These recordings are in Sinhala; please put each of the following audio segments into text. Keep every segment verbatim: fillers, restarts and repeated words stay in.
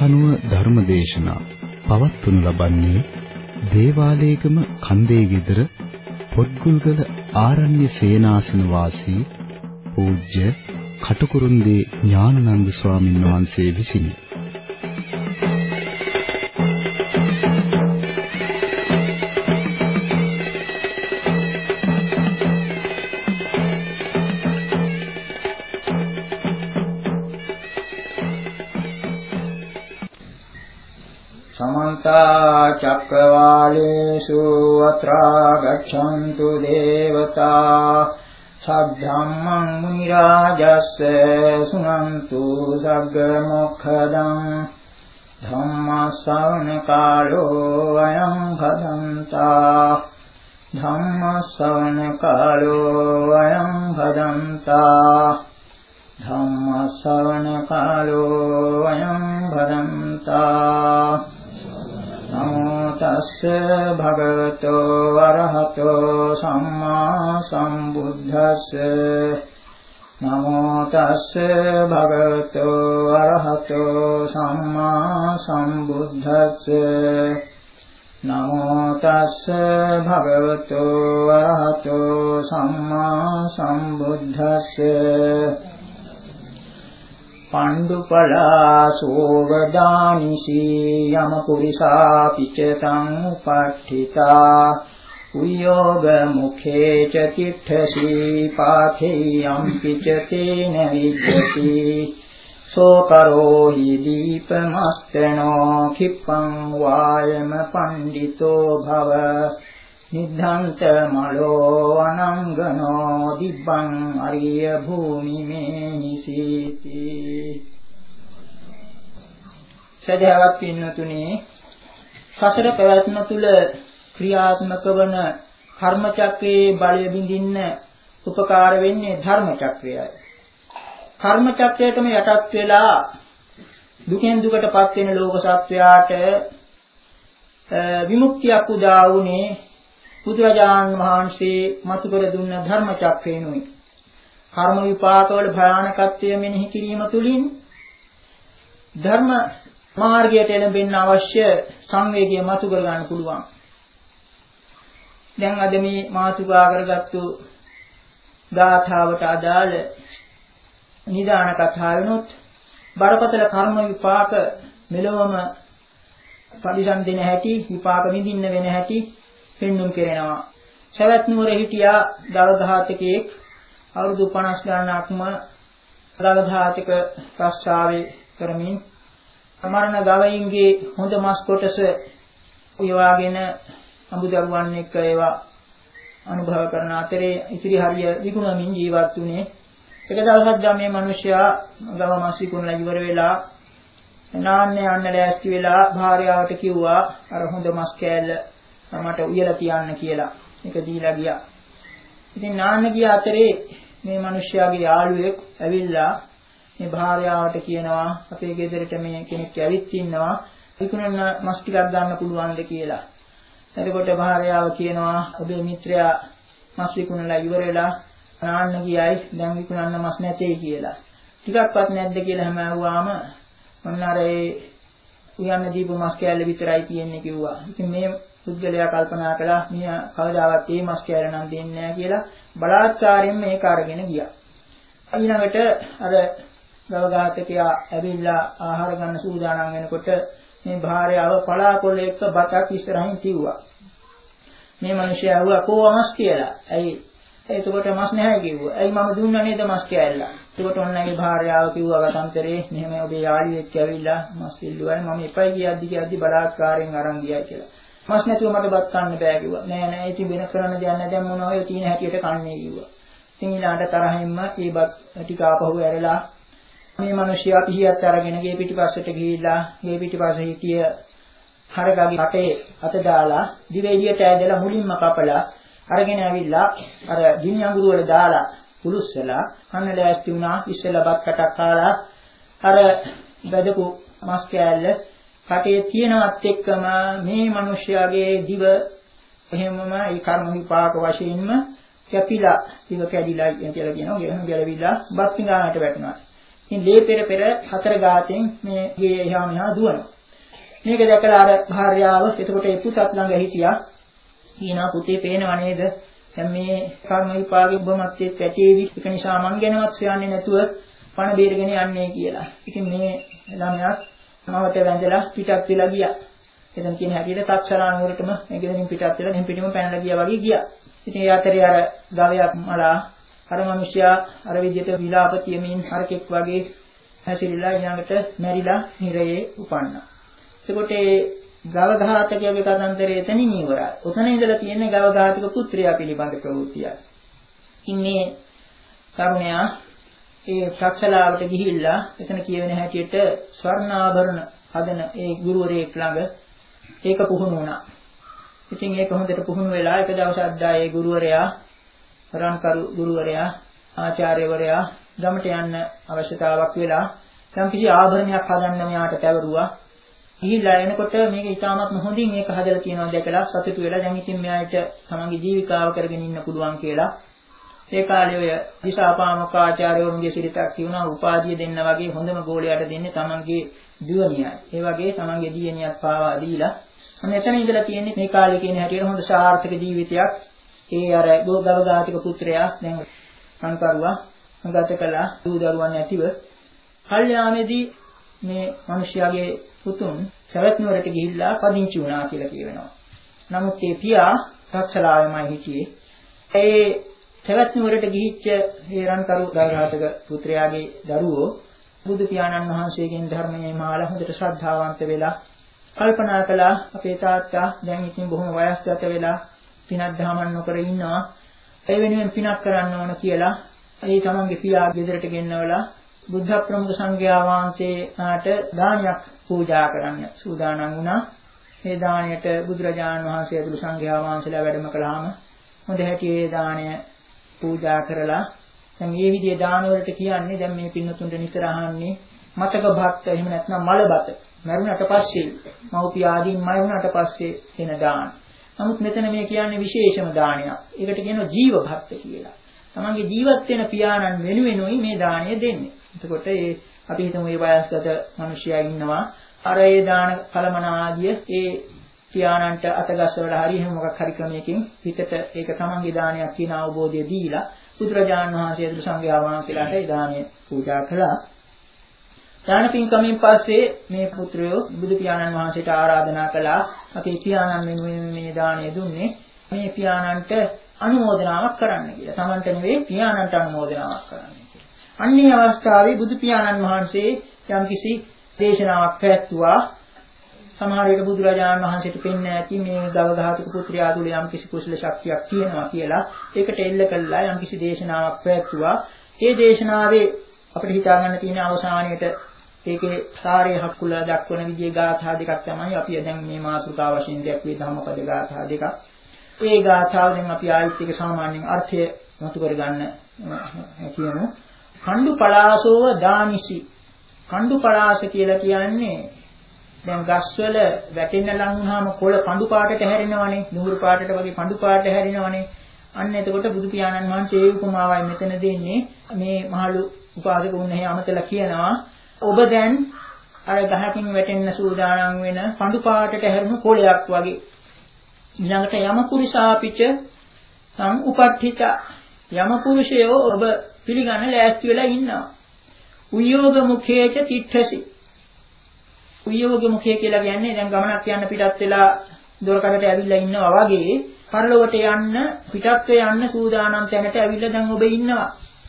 කනුව ධර්මදේශනා පවත්වනු ලබන්නේ දේවාලේගම කන්දේ ගෙදර පොත්ගුල්ගල ආරණ්‍ය සේනාසන වාසී පූජ්‍ය කටුකුරුන්දී ඥානানন্দ ස්වාමීන් වහන්සේ විසිනි. චක්කවාලේසු අත්‍රා ගච්ඡන්තු දේවතා සද්ධම්මං මුනි රාජස්ස සුනන්තු සග්ග මොක්ඛදං ධම්ම ශ්‍රවණ කාලෝ අයං භදන්තා ධම්ම ශ්‍රවණ කාලෝ අයං භදන්තා ධම්ම ශ්‍රවණ කාලෝ අයං භදන්තා නමෝ තස්ස භගවතෝ අරහතෝ සම්මා සම්බුද්දස්ස නමෝ තස්ස භගවතෝ අරහතෝ සම්මා සම්බුද්දස්ස නමෝ තස්ස භගවතෝ අරහතෝ සම්මා සම්බුද්දස්ස පණ්ඩුපලා සෝවදානිසී යම පුරිසා පිචතං උපට්ඨිතා උයෝග මුඛේ ච තිට්ඨසී පාඨේයම් පිචතේන විච්ඡති සෝකරෝහි දීපමස්තනෝ කිප්පං වායම පණ්ඩිතෝ භව නිද්ධාන්ත මලෝ අනංගනෝ දිබ්බං අරිය භූමි මේ නිසීති. සදහවත් පින්නතුනි, සසර පැවැත්ම තුල ක්‍රියාත්මක වන කර්ම චක්‍රයේ බලය බිඳින්න උපකාර වෙන්නේ ධර්ම චක්‍රයයි. කර්ම චක්‍රයටම යටත් වෙලා දුකෙන් දුකටපත් වෙන ලෝක සත්වයාට විමුක්තියක් උදා වුණේ බුදුරජාණන් වහන්සේ මතු කර දුන්න ධර්ම චක්‍රේනුයි. කර්ම විපාකවල භයානකත්වය මෙනෙහි කිරීම තුළින් ධර්ම මාර්ගයට එළඹෙන්න අවශ්‍ය සංවේගය මතු කර ගන්න පුළුවන්. දැන් අද මේ මාතුකා කරගත්තු ගාථාවට අදාළ නිදාන කතාවෙනොත් බරපතල කර්ම විපාක මෙලොවම පරිසම් දෙන හැටි, විපාක විඳින්න වෙන හැටි පෙන්눔 කරනවා. සවැත් නුවර හිටියා දවඝාතකයෙක් අවුරුදු පනස් ගණනක්ම දවඝාතක ප්‍රස්තාවේ කරමින් මරණ ගවයින්ගේ හොඳ මස් කොටස උයවාගෙන අඹදරුවන් එක්ක ඒවා අනුභව කරන අතරේ ඉතිරි හරිය විකුණමින් ජීවත් වුණේ. එක දවසක් ගමේ මිනිසයා ගව මස් විකුණලා ඉවර වෙලා නාන්න යන්න ලෑස්ති වෙලා භාර්යාවට කිව්වා අර හොඳ මස් කෑල්ල මට උයලා තියන්න කියලා. ඒක දීලා ගියා. ඉතින් නාන්න ගිය අතරේ මේ මිනිස්යාගේ යාළුවෙක් ඇවිල්ලා මේ භාර්යාවට කියනවා අපේ ගෙදරට මේ කෙනෙක් ඇවිත් ඉන්නවා විකුණන මස් ටිකක් ගන්න පුළුවන්ද කියලා. එතකොට භාර්යාව කියනවා ඔබේ මිත්‍රයා මස් විකුණලා ඉවර වෙලා නාන්න ගියයි දැන් විකුණන්න මස් නැtei කියලා. ටිකක්වත් නැද්ද කියලා හැම ඇහුවාම මොන්න අර ඒ උයන්න දීපු මස් කෑල්ල විතරයි තියෙන්නේ කිව්වා. ඉතින් මේ පුද්ගලයා කල්පනා කළා මේ කවදාවත් මේ මස් කෑල්ල නම් දෙන්නේ නැහැ කියලා බලාත්කාරයෙන් මේක අරගෙන ගියා. ඊළඟට අර ගවඝාතකයා ඇවිල්ලා ආහාර ගන්න සූදානම් වෙනකොට මේ භාර්යාව පලාකොළ එක්ක බතක් ඉස්සරහින් තියුවා. මේ මිනිහයා ඇහුවා කොහොම මස් කියලා. ඇයි? එතකොට මස් නැහැ කිව්වා. ඇයි මම දුන්නා නේද මස් කෑල්ල? එතකොට ඔන්නගේ භාර්යාව කිව්වා වතන්තරේ මෙහෙම ඔබේ යාළුවෙක් ඇවිල්ලා මස් ඉල්ලුවා. මම එපයි කියද්දි කියද්දි බලාත්කාරයෙන් අරන් ගියයි කියලා. මස් නැතුව මට බත් කන්න බෑ කිව්වා. නෑ නෑ ඉතින් වෙන කරන්න දෙයක් නැහැ. දැන් මොනවා ඔය තියෙන හැටියට කන්නේ කිව්වා. ඉතින් ඊළාට තරහින්ම ඒ බත් ටික ආපහු ඇරලා මේ මිනිහයා පිහියත් අරගෙන ගේ පිටිපස්සට ගිහිල්ලා ගේ පිටිපස්සේ හිටිය හරකගේ කටේ අත දාලා දිව එළියට ඇදලා මුලින්ම කපලා අරගෙන ඇවිල්ලා අර ගිනි අඟුරු වල දාලා පුරුස්සලා කන්න ලෑස්ති වුණා. ඉස්සෙල්ලා බත් කටක් කාලා අර බදපු මස් කෑල්ල කටේ තියෙනවත් එක්කම මේ මිනිහයාගේ දිව එහෙමම ඒ කර්ම විපාක වශයෙන්ම කැපිලා දිව කැඩිලා කියලා කියනවා. ගෙහම ගැලවිලා බත් පිඟානට වැටුණා. ඉතින් ලේ පෙර පෙර හතර ගාතෙන් මේ ගේ එහා මෙහා දුවනවා. මේක දැකලා අර භාර්යාව එතකොට ඒ පුතත් ළඟ හිටියා. ඊනා පුතේ පේනව නේද? දැන් මේ කර්ම විපාකෙ ඔබමත් එක්ක පැටේවි. ඒක නිසා මං ගැනවත් හොයන්නේ නැතුව පණ බේරගෙන යන්නේ කියලා. ඉතින් මේ ළමයාත් මවට වැඳලා පිටත් වෙලා ගියා. එතන කියන හැටියට තක්සලා නුවරටම මේ ගෙදරින් පිටත් වෙලා දැන් පිටිම පැනලා ගියා වගේ ගියා. ඉතින් ඒ අතරේ අර ගවයක් මලා අර මිනිසයා අර විදිහට විලාප තියමින් හරකෙක් වගේ හැසිරিলা ඊළඟට මැරිලා නිරයේ උපන්නා. එතකොට ඒ ගව ඝාතකයාගේ කතන්දරය එතනින් ඉවරයි. උතන ඉඳලා තියෙන්නේ ගව ඝාතක පුත්‍රයා පිළිබඳ ප්‍රවෘත්තිය. ඉන්නේ කරුණයා ඒ ප්‍රක්ෂලාවට ගිහිල්ලා එතන කියවෙන හැටියට ස්වර්ණාභරණ හදන ඒ ගුරුවරයෙක් ළඟ ඒක පුහුණු වුණා. ඉතින් ඒක හොඳට පුහුණු වෙලා එක දවසක් දා ඒ ගුරුවරයා රන්කරු ගුරුවරයා ආචාර්යවරයා ගමට යන්න අවශ්‍යතාවක් වෙලා යම් කිසි ආභරණයක් හදන්න මෙයාට පැවරුවා. ගිහිල්ලා එනකොට මේක ඉතාමත් හොඳින් මේක හදලා තියෙනවා දැකලා සතුටු වෙලා දැන් ඉතින් මෙයාට තමන්ගේ ජීවිකාව කරගෙන ඉන්න පුළුවන් කියලා. ඒ කාලේ ඔය දිසාපාමක ආචාර්යවරුන්ගේ සිරිතක් තියුණා උපාධිය දෙන්න වගේ හොඳම ගෝලයට දෙන්නේ තමන්ගේ දියණියයි. ඒ වගේ තමන්ගේ දියණියක් පාවා දීලා අන්න එතන ඉඳලා තියෙන්නේ මේ කාලේ කියන හැටියට හොඳ සාර්ථක ජීවිතයක්. ඒ අර ගවඝාතක පුත්‍රයා දැන් සංකරුවා ගත කළා දූ දරුවන් ඇතිව කල්යාමේදී මේ මිනිස්යාගේ පුතුන් සවැත් නුවරට ගිහිල්ලා පදිංචි වුණා කියලා කියවෙනවා. නමුත් ඒ පියා තක්ෂලාවෙමයි හිටියේ. ඒ සවැත් නුවරට ගිහිච්ච ඒ රන්කරු ගවඝාතක පුත්‍රයාගේ දරුවෝ බුදු පියාණන් වහන්සේගෙන් ධර්මයේ මාලා හොඳට ශ්‍රද්ධාවන්ත වෙලා කල්පනා කළා අපේ තාත්තා දැන් ඉතින් බොහොම වයස්ගත වෙලා පිනක් දහමක් නොකර ඉන්නවා. ඒ වෙනුවෙන් පිනක් කරන්න ඕන කියලා ඒ තමන්ගේ පියා ගෙදරට ගෙන්නවලා බුද්ධ ප්‍රමුඛ සංඝයා වහන්සේට දානයක් පූජා කරන්න සූදානම් වුණා. මේ දාණයට බුදුරජාණන් වහන්සේ ඇතුළු සංඝයා වහන්සේලා වැඩම කළාම හොඳ හැටියේ දාණය පූජා කරලා දැන් මේ විදිහේ දාන වලට කියන්නේ දැන් මේ පින්නතුන්ට නිතර අහන්නේ මතක භක්ත එහෙම නැත්නම් මලබත මරුණට පස්සේ මව්පිය ආදීන් මරුණට පස්සේ එන දාන. නමුත් මෙතන මේ කියන්නේ විශේෂම දානයක්. ඒකට කියනවා ජීව භක්ත කියලා. තමන්ගේ ජීවත් වෙන පියාණන් වෙනුවෙනුයි මේ දාණය දෙන්නේ. එතකොට ඒ අපි හිතමු මේ වයස්ගත මිනිසයා ඉන්නවා. අර ඒ දාන කලමන ආදිය ඒ පියාණන්ට අතගස්සවලා හරි එහෙම මොකක් හරි ක්‍රමයකින් හිතට ඒක තමන්ගේ දානයක් කියන අවබෝධය දීලා බුදුරජාණන් වහන්සේ ඇතුළු සංඝයා වහන්සේලාට ඒ දාණය පූජා කළා. දාන පින්කමින් පස්සේ මේ පුත්‍රයෝ බුදු පියාණන් වහන්සේට ආරාධනා කළා අපේ පියාණන් වෙනුවෙන් මේ දාණය දුන්නේ මේ පියාණන්ට අනුමෝදනාවක් කරන්න කියලා. තමන්ට නෙවෙයි පියාණන්ට අනුමෝදනාවක් කරන්න කියලා. අන්නේ අවස්ථාවේ බුදු පියාණන් වහන්සේ යම්කිසි දේශනාවක් පැවැත්වුවා. සමහර විට බුදුරජාණන් වහන්සේට පෙන්වන්න ඇති මේ ගවඝාතක පුත්‍රයා තුළ යම්කිසි කුසල ශක්තියක් තියෙනවා කියලා. ඒකට එල්ල කළා යම්කිසි දේශනාවක් පැවැත්වුවා. ඒ දේශනාවේ අපිට හිතා ගන්න තියෙන අවසානයේට ඒකේ සාරේ හක්කුලා දක්වන විදිහේ ගාථා දෙකක් තමයි අපි දැන් මේ මාතෘකාව වශයෙන් දැක්වේ ධම්මපද ගාථා දෙකක්. ඒ ගාථාව දැන් අපි ආයිත් එක සාමාන්‍යයෙන් අර්ථය මතු කරගන්න කියමු. කණ්ඩු පලාසෝව දානිසි. කණ්ඩු පලාස කියලා කියන්නේ දැන් ගස්වල වැටෙන්න ලං වුණාම කොළ කඳු පාටට හැරෙනවනේ, නුහුරු පාටට වගේ කඳු පාටට හැරෙනවනේ. අන්න එතකොට බුදු පියාණන් වහන්සේ ඒ උපමාවයි මෙතන දෙන්නේ. මේ මහලු උපාසක වුණ අමතලා කියනවා ඔබ දැන් අර ගහකින් වැටෙන්න සූදානම් වෙන කඳු පාටට හැරුණු කොළයක් වගේ. ඊළඟට යම පුරුෂාපිච සම් උපට්ඨිත යම පුරුෂයෝ ඔබ පිළිගන්න ලෑස්ති වෙලා ඉන්නවා. උයෝග මුඛේච තිට්ඨසි. උයෝග මුඛය කියලා කියන්නේ දැන් ගමනක් යන්න පිටත් වෙලා දොරකඩට ඇවිල්ලා ඉන්නවා වගේ පරලොවට යන්න පිටත් වේ යන්න සූදානම් තැනට ඇවිල්ලා දැන් ඔබ ඉන්නවා.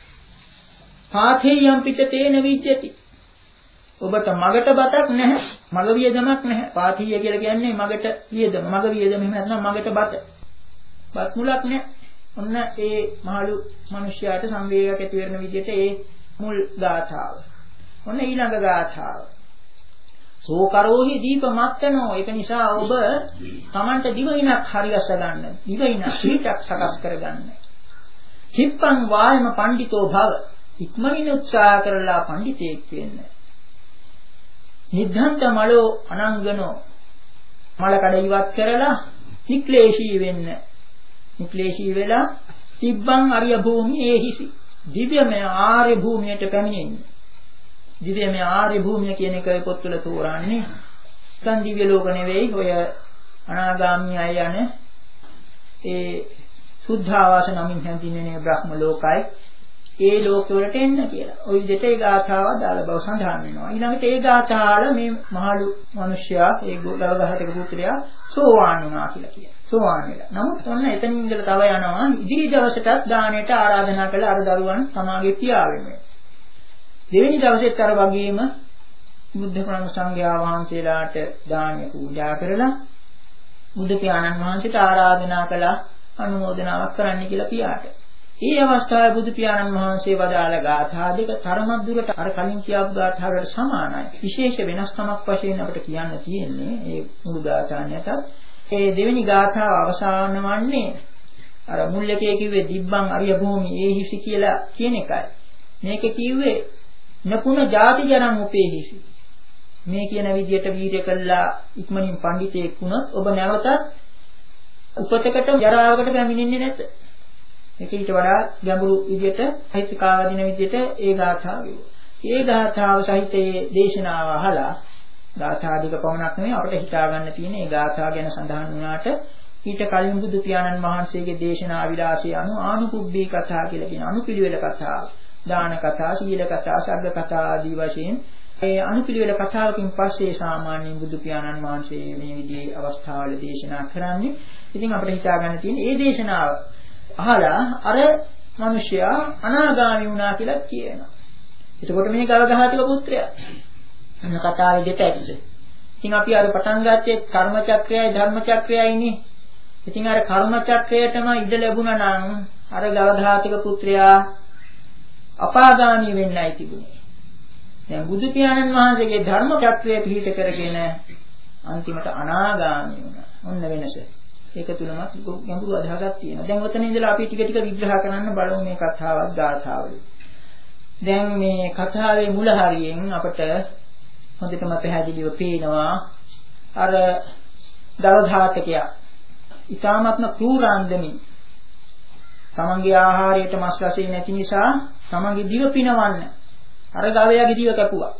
පාථේයම් පිටතේන විජ්ජති. ඔබට මගට බතක් නැහැ. මග වියදමක් නැහැ. පාථීය කියලා කියන්නේ මගට වියදම. මග වියදම එහෙම නැත්නම් මගට බත. බත් මුලක් නැහැ. ඔන්න ඒ මහලු මිනිස්යාට සංවේගයක් ඇති වෙන විදිහට ඒ මුල් ගාථාව. ඔන්න ඊළඟ ගාථාව. සෝකරෝහි දීපමත්තනෝ. ඒක නිසා ඔබ Tamanට දිවයිනක් හරියස ගන්න. දිවයින පිටක් සකස් කරගන්න. කිප්පං වායම පඬිතෝ භව. ඉක්මනින් උත්සාහ කරලා පඬිතෙක් වෙන්න. නිද්ධාන්ත මලෝ අනංගනෝ. මල කඩ ඉවත් කරලා නික්ලේශී වෙන්න. නික්ලේශී වෙලා තිබ්බං අරිය භූමියේ හිසි. දිව්‍යමය ආර්ය භූමියට පැමිණෙන්න. දිව්‍යමය ආර්ය භූමිය කියන එක පොත්වල තෝරන්නේ. නිකන් දිව්‍ය ලෝක නෙවෙයි ඔය අනාගාමී අය යන ඒ සුද්ධාවාස නමින් හැඳින්වෙන බ්‍රහ්ම ලෝකයි ඒ ලෝකවලට එන්න කියලා. ওই විදිහට ඒ ගාථාව දාලා බව සඳහන් වෙනවා. ඊළඟට ඒ ගාථාවල මේ මහලු මිනිසයා ඒ ගලගහතක පුත්‍රයා සෝවාන් වුණා කියලා කියනවා. සෝවාන් වෙලා. නමුත් ඔන්න එතනින් ඉඳලා තව යනවා ඉදිරි දවසටත් දාණයට ආරාධනා කළ අර දරුවන් සමාගයේ පියාවෙන්නේ. දෙවෙනි දවසෙත් අර වගේම බුද්ධ ප්‍රාණ සංඝයා වහන්සේලාට දානය පූජා කරලා බුදු පියාණන් වහන්සේට ආරාධනා කළා අනුමෝදනාවක් කරන්න කියලා පියාට. ඒ අවස්ථාවේ බුදු පියාණන් වහන්සේ වදාළ ගාථා දෙක තරමක් දුරට අර කලින් කියපු ගාථා වලට සමානයි. විශේෂ වෙනස්කමක් වශයෙන් අපිට කියන්න තියෙන්නේ මේ මුළු ගාථාන්නයටත් ඒ දෙවෙනි ගාථාව අවසාන වන්නේ අර මුල් එකේ කිව්වේ දිබ්බං අරිය භූමි ඒහිසි කියලා කියන එකයි. මේකේ කිව්වේ නපුන ಜಾති ජනං උපේහිසි. මේ කියන විදියට වීර්ය කළා ඉක්මනින් පඬිතෙක් වුණොත් ඔබ නැවතත් උපතකට ජරාවකට පැමිණෙන්නේ නැත. ඒක ඊට වඩා ගැඹුරු විදියට හිතකාවදින විදියට ඒ ගාථාව කිව්වා. ඒ ගාථාව සහිතයේ දේශනාව අහලා ගාථා දෙක පමණක් නෙවෙයි අපිට හිතා ගන්න තියෙන ඒ ගාථා ගැන සඳහන් වුණාට ඊට කලින් බුදු පියාණන් වහන්සේගේ දේශනා විලාසය අනුව ආනුකුබ්බී කතා කියලා කියන අනුපිළිවෙල කතා, දාන කතා, සීල කතා, සග්ග කතා ආදී වශයෙන් ඒ අනුපිළිවෙල කතාවකින් පස්සේ සාමාන්‍යයෙන් බුදු පියාණන් වහන්සේ මේ විදිහේ අවස්ථාවල දේශනා කරන්නේ. ඉතින් අපිට හිතා ගන්න තියෙන්නේ මේ දේශනාව අහලා අර මිනිසයා අනාගාමී වුණා කියලා කියනවා. එතකොට මේ ගවඝාතක පුත්‍රයා අන්න කතාවේ දෙපැත්ත. ඉතින් අපි අර පටන් ගත්තේ කර්ම චක්‍රයයි ධර්ම චක්‍රයයිනේ. ඉතින් අර කර්ම චක්‍රයටම ඉඩ ලැබුණා නම් අර ගවඝාතක පුත්‍රයා අපාගාමී වෙන්නයි තිබුණේ. දැන් බුදු පියාණන් වහන්සේගේ ධර්ම චක්‍රය පිළිහිට කරගෙන අන්තිමට අනාගාමී වුණා. ඔන්න වෙනස. ඒක තුලමත් ගැඹුරු අදහසක් තියෙනවා. දැන් ඔතන ඉඳලා අපි ටික ටික විග්‍රහ කරන්න බලමු මේ කතාවත් ගාථාවලින්. දැන් මේ කතාවේ මුල හරියෙන් අපට හොඳටම පැහැදිලිව පේනවා අර දවඝාතකයා ඊ타මත්ම ක්‍රූරාන්දමින් තමන්ගේ ආහාරයට මස් රසය නැති නිසා තමන්ගේ දිව පිනවන්න අර ගවයාගේ දිව කැපුවා.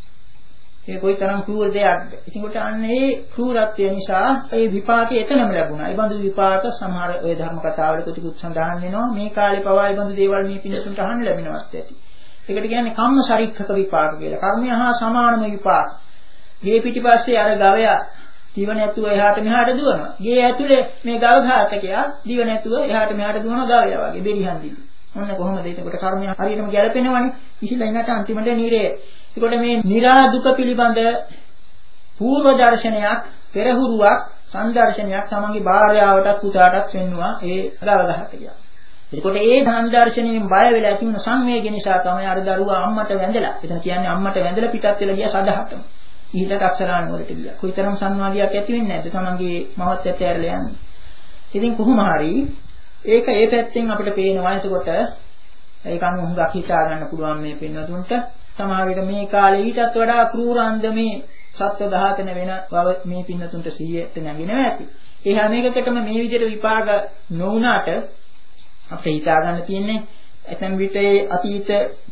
ඒ කොයිතරම් ක්‍රූර දෙයක්ද. ඉතින් කොට අන්න ඒ ක්‍රූරත්වය නිසා ඒ විපාකේ එතනම ලැබුණා. ඒ බඳු විපාක සමහර ඔය ධර්ම කතාවල කොටිකුත් සඳහන් වෙනවා. මේ කාලේ පවා ඒ බඳු දේවල් මේ පින්නතුන්ට අහන්න ලැබෙනවත් ඇති. ඒකට කියන්නේ කම්ම ශරීක්ඛක විපාක කියලා. කර්මය හා සමානම විපාක. ගේ පිටිපස්සේ අර ගවයා දිව නැතුව එහාට මෙහාට දුවනවා. ගේ ඇතුලේ මේ ගව ඝාතකයා දිව නැතුව එහාට මෙහාට දුවන ගවයා වගේ බෙරිහන් දිවි. ඔන්න කොහොමද ඒකට කර්මය හරියටම ගැලපෙනවනේ. ඉහිලා ඉන්නට අන්තිමට නිරේ. ඒකට මේ නිරා දුක පිළිබඳ පූර්ව දර්ශනයක්, පෙරහුරුවක්, සංදර්ශනයක් තමන්ගේ භාර්යාවටත් පුතාටත් වෙන්නවා ඒ ගව ඝාතකයා. එතකොට ඒ සංදර්ශනයෙන් බය වෙලා ඇති වුණ සංවේගය නිසා තමයි අර දරුවා අම්මට වැඳලා. එතන කියන්නේ අම්මට වැඳලා පිටත් වෙලා ගියා සදහටම. ඊට අක්ෂරාණ වලට ගියා. කොයිතරම් සංවාදයක් ඇති වෙන්නේ නැද්ද තමන්ගේ මවත් ඇත ඇරලා යන්නේ. ඉතින් කොහොම හරි ඒක ඒ පැත්තෙන් අපිට පේනවා. එතකොට ඒක අනුව හුඟක් හිතා ගන්න පුළුවන් මේ පින්නතුන්ට. සමහර විට මේ කාලේ ඊටත් වඩා ක්‍රූරාන්ද මේ සත්ව ඝාතන වෙන බව මේ පින්නතුන්ට සිහියට නැගිනවා ඇති. ඒ හැම එකකටම මේ විදිහට විපාක නොවුනාට අපිට හිතා ගන්න තියෙන්නේ ඇතැම් විට අතීත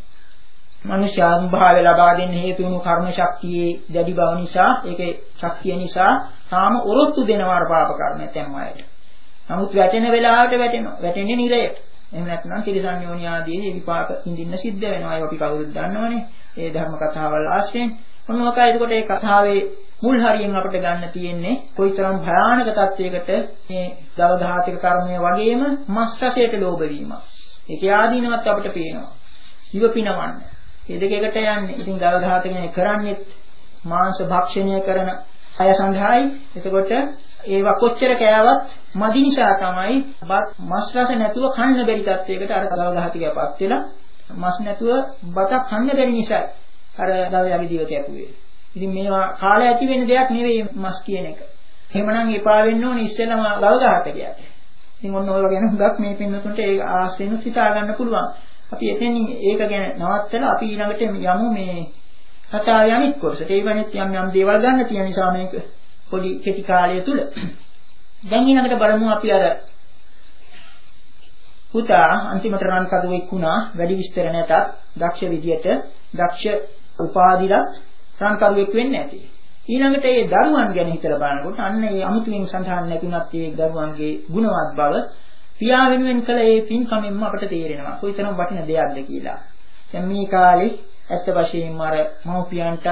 මනුෂ්‍යාත්ම භාවය ලබා දෙන්න හේතු වුණු කර්ම ශක්තියේ දැඩි බව නිසා ඒකේ ශක්තිය නිසා තාම ඔරොත්තු දෙනවා පාප කර්ම ඇතැම් අයට. නමුත් වැටෙන වෙලාවට වැටෙනවා. වැටෙන්නේ නිරයට. එහෙම නැත්නම් තිරිසන් යෝනි ආදී විපාක විඳින්න සිද්ධ වෙනවා. ඒක අපි කවුරුත් දන්නවනේ. ඒ ධර්ම කතාවල් ආශ්‍රයෙන්. මොනවාකයි එතකොට ඒ කතාවේ මුල් හරියෙන් අපිට ගන්න තියෙන්නේ කොයිතරම් භයානක තත්වයකට මේ දවඝාතික කර්මය වගේම මස් රසයට ලෝභ වීම. ඒකේ ආදීනවත් අපිට පේනවා. ජීව පිනවන්න. මේ දෙක එකට යන්නේ. ඉතින් දවඝාතකයන් කරන්නේ මාංශ භක්ෂණය කරන අය සංඝායි. එතකොට ඒවා කොච්චර කෑවත් මදි නිසා තමයි මස් රස නැතුව කන්න බැරි තත්වයකට අර දවඝාතකයාපත් වෙලා මස් නැතුව බත කන්න බැරි නිසා අර දවයාගේ දිව කැපුවේ. ඉතින් මේවා කාලය ඇති වෙන දෙයක් නෙවෙයි මස් කියන එක. එහෙමනම් එපා වෙන්න ඕනේ ඉස්සෙල්ලාම ගවඝාතකයාට. ඉතින් ඔන්න ඔය වගේ හුඟක් මේ පින්නතුන්ට ඒ ආශ්‍රයෙන් හිතා ගන්න පුළුවන්. අපි එතෙන් ඒක ගැන නවත්තලා අපි ඊළඟට යමු මේ කතාවේ අනිත් කොටසට. ඒ වගේත් යම් යම් දේවල් ගන්න තියෙන නිසා මේක පොඩි කෙටි කාලය තුල. දැන් ඊළඟට බලමු අපි අර පුතා අන්තිමට රන් කඩුවෙක් වුණා. වැඩි විස්තර නැතත් දක්ෂ විදියට දක්ෂ උපාදිලත් රන්කරුවෙක් වෙන්නේ නැති. ඊළඟට ඒ දරුවන් ගැන හිතලා බලනකොට අන්න ඒ අමුතුවෙන් සඳහන් නැතුණත් ඒ දරුවන්ගේ ගුණවත් බව පියා වෙනුවෙන් කළ ඒ පින්කමෙන්ම අපට තේරෙනවා. කොයිතරම් වටින දෙයක්ද කියලා. දැන් මේ කාලේ ඇත්ත වශයෙන්ම අර මව්පියන්ටත්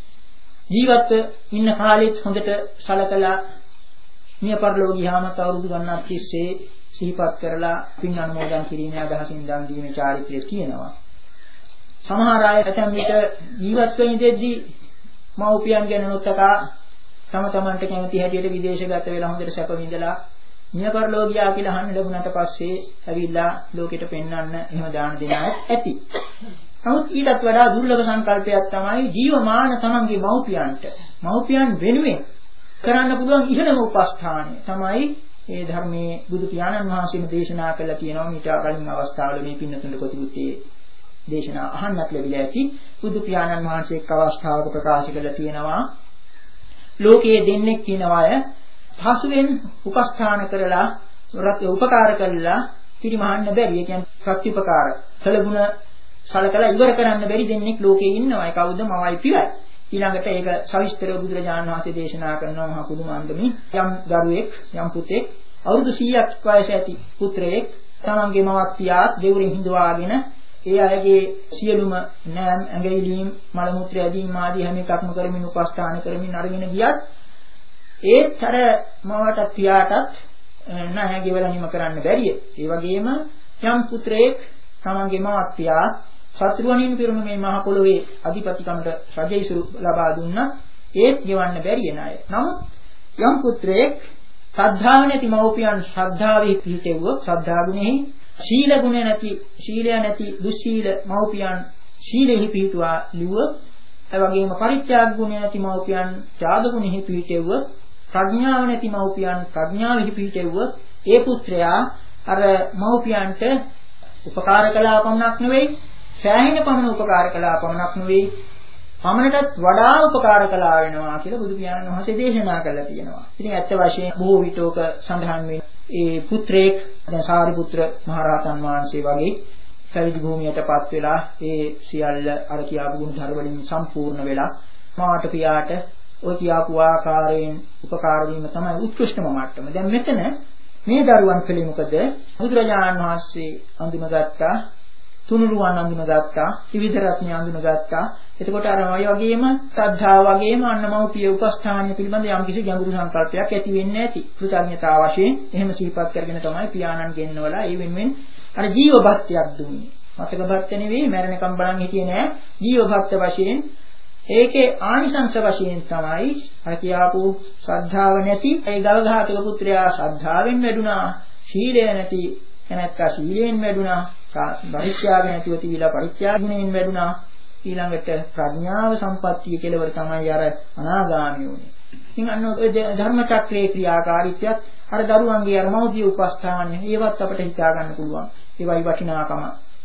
ජීවත්ව ඉන්න කාලෙත් හොඳට සලකලා මිය පරලෝක ගියාමත් අවුරුදු ගණනක් තිස්සේ සිහිපත් කරලා පින් අනුමෝදන් කිරීමේ අදහසින් දන් දීමේ චාරිත්‍රය තියෙනවා. සමහර අය ඇතැම් විට ජීවත් වෙන ඉඳෙද්දී මව්පියන් ගැන නොතකා තම තමන්ට කැමති හැටියට විදේශගත වෙලා හොඳට සැප විඳලා මිය පරලෝක ගියා කියලා අහන්න ලැබුණාට පස්සේ ඇවිල්ලා ලෝකෙට පෙන්වන්න එහෙම දාන දෙන අය ඇති. නමුත් ඊටත් වඩා දුර්ලභ සංකල්පයක් තමයි ජීවමාන තමන්ගේ මව්පියන්ට මව්පියන් වෙනුවෙන් කරන්න පුළුවන් ඉහළම උපස්ථානය තමයි ඒ ධර්මයේ බුදු පියාණන් වහන්සේම දේශනා කළා කියනවා. ඊට කලින් අවස්ථාවල මේ පින්නතුන්ට කොතිරුත්තේ දේශනා අහන්නත් ලැබිලා ඇති. බුදු පියාණන් වහන්සේ එක් අවස්ථාවක ප්‍රකාශ කළා තියෙනවා ලෝකයේ දෙන්නෙක් කියනවා අය පහසුවෙන් උපස්ථාන කරලා උපකාර කළා පිරිමහන්න බැරි. ඒ කියන්නේ ප්‍රතිඋපකාර කළගුණ සලකලා ඉවර කරන්න බැරි දෙන්නෙක් ලෝකේ ඉන්නවා. ඒ කවුද? මවයි පියයි. ඊළඟට ඒක සවිස්තරව බුදුරජාණන් වහන්සේ දේශනා කරනවා මහා පුදුමාන්දමේ යම් දරුවෙක් යම් පුතෙක් අවුරුදු සීයක් වයස ඇති පුත්‍රයෙක් තමන්ගේ මවත් පියාත් දෙවුරින් හිඳවාගෙන ඒ අයගේ සියලුම නෑම් ඇඟිලිම් මල මුත්‍ර ඇදීම් ආදී හැම එකක්ම කරමින් උපස්ථාන කරමින් අරගෙන ගියත් ඒත් අර මවටත් පියාටත් නැහැ ගෙවලා නිම කරන්න බැරිය. ඒ වගේම යම් පුත්‍රයෙක් තමන්ගේ මවත් පියාත් සත්‍රුවණින් පිරුණු මේ මහ පොළොවේ අධිපතිකමට රජයිසුරු ලබා දුන්නා ඒත් ගෙවන්න බැරි නෑ. නමුත් යම් පුත්‍රයෙක් ශ්‍රද්ධාව නැති මව්පියන් ශ්‍රද්ධාවේ පිහිටෙව්වොත් ශ්‍රද්ධා ගුණෙහි ශීල ගුණ නැති ශීලය නැති දුස්සීල මව්පියන් ශීලෙහි පිහිටුවා ලිව්වොත් ඒ වගේම පරිත්‍යාග ගුණ නැති මව්පියන් ත්‍යාග ගුණෙහි පිහිටෙව්වොත් ප්‍රඥාව නැති මව්පියන් ප්‍රඥාවෙහි පිහිටෙව්වොත් ඒ පුත්‍රයා අර මව්පියන්ට උපකාර කළා පමණක් නෙවෙයි සෑහෙන පමණ උපකාර කළා පමණක් නෙවෙයි පමණටත් වඩා උපකාර කළා වෙනවා කියලා බුදු පියාණන් වහන්සේ දේශනා කළා තියෙනවා. ඉතින් ඇත්ත වශයෙන් බොහෝ විටෝක සඳහන් වෙන ඒ පුත්‍රයෙක් දැන් සාරිපුත්‍ර මහරහතන් වහන්සේ වගේ පැවිදි භූමියටපත් වෙලා ඒ සියල්ල අර කියාපු ගුණ ධර්ම වලින් සම්පූර්ණ වෙලා මාට පියාට ඔය කියාපු ආකාරයෙන් උපකාර වීම තමයි උත්කෘෂ්ඨම මට්ටම. දැන් මෙතන මේ දරුවන් කලේ මොකද? බුදුරජාණන් වහන්සේ අඳුනගත්තා තුනුරුවන් අඳුනගත්තා විවිධ රත්න අඳුනගත්තා. එතකොට අර ඔය වගේම ශ්‍රද්ධාව වගේම අන්නමව්පිය උපස්ථානය පිළිබඳ යම් කිසි ගැඹුරු සංකල්පයක් ඇති වෙන්නේ නැති. කෘතඥතාව වශයෙන් එහෙම සිහිපත් කරගෙන තමයි පියාණන් ගෙන්නවලා ඒ වෙනුවෙන් අර ජීව භක්තියක් දුන්නේ. මතක භක්ත නෙවෙයි මරණකම් බලන් හිටියේ නෑ. ජීව භක්ත වශයෙන් ඒකේ ආනිසංස වශයෙන් තමයි අර කියාපු ශ්‍රද්ධාව නැති ඒ ගවඝාතක පුත්‍රයා ශ්‍රද්ධාවෙන් වැඩුණා. ශීලය නැති එනත්තා ශීලයෙන් වැඩුණා. පරිත්‍යාග නැතිව තිබිලා පරිත්‍යාගයෙන් වැඩුණා. ඊළඟට ප්‍රඥාව සම්පත්තිය කෙලවර තමයි අර අනාගාමී වුනේ. ඉතින් අන්න ඔය ධර්ම චක්‍රයේ ක්‍රියාකාරීත්වයත් අර දරුවන්ගේ අර මෞර්ය උපස්ථානය ඒවත් අපිට හිතා ගන්න පුළුවන්. ඒවයි වටිනාකම.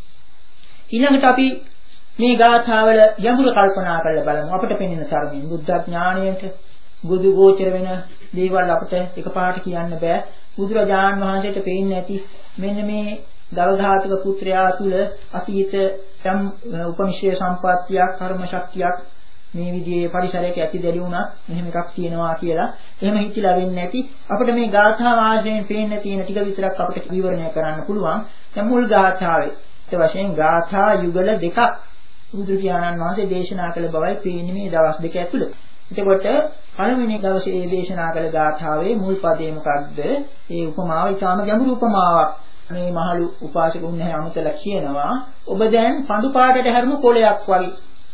ඊළඟට අපි මේ ගාථාවල ගැඹුර කල්පනා කරලා බලමු. අපිට පෙනෙන තරමින් බුද්ධ ඥාණයට බුදු ගෝචර වෙන දේවල් අපිට එකපාරට කියන්න බෑ. බුදුරජාණන් වහන්සේට පෙන්නේ නැති මෙන්න මේ දවඝාතක පුත්‍රයා තුල අතීත යම් උපනිෂේ සම්පත්තියක් කර්ම ශක්තියක් මේ විදිහේ පරිසරයක ඇති දෙලි වුණත් මෙහෙම එකක් තියෙනවා කියලා එහෙම හිතිලා වෙන්නේ නැති අපිට මේ ගාථා වාසයෙන් පේන්න තියෙන ටික විතරක් අපිට විවරණය කරන්න පුළුවන්. දැන් මුල් ගාථාවේ ඒ වශයෙන් ගාථා යුගල දෙකක් බුදු පියාණන් වහන්සේ දේශනා කළ බවයි පේන්නේ මේ දවස් දෙක ඇතුළත. එතකොට පළවෙනි දවසේ මේ දේශනා කළ ගාථාවේ මුල් පදේ මොකක්ද? ඒ උපමාව ඊටාම ගැඹුරු උපමාවක්. මේ මහලු උපාසක උන්නේ අමතලා කියනවා ඔබ දැන් පඳු පාටට හැරුණු කොළයක් වගේ.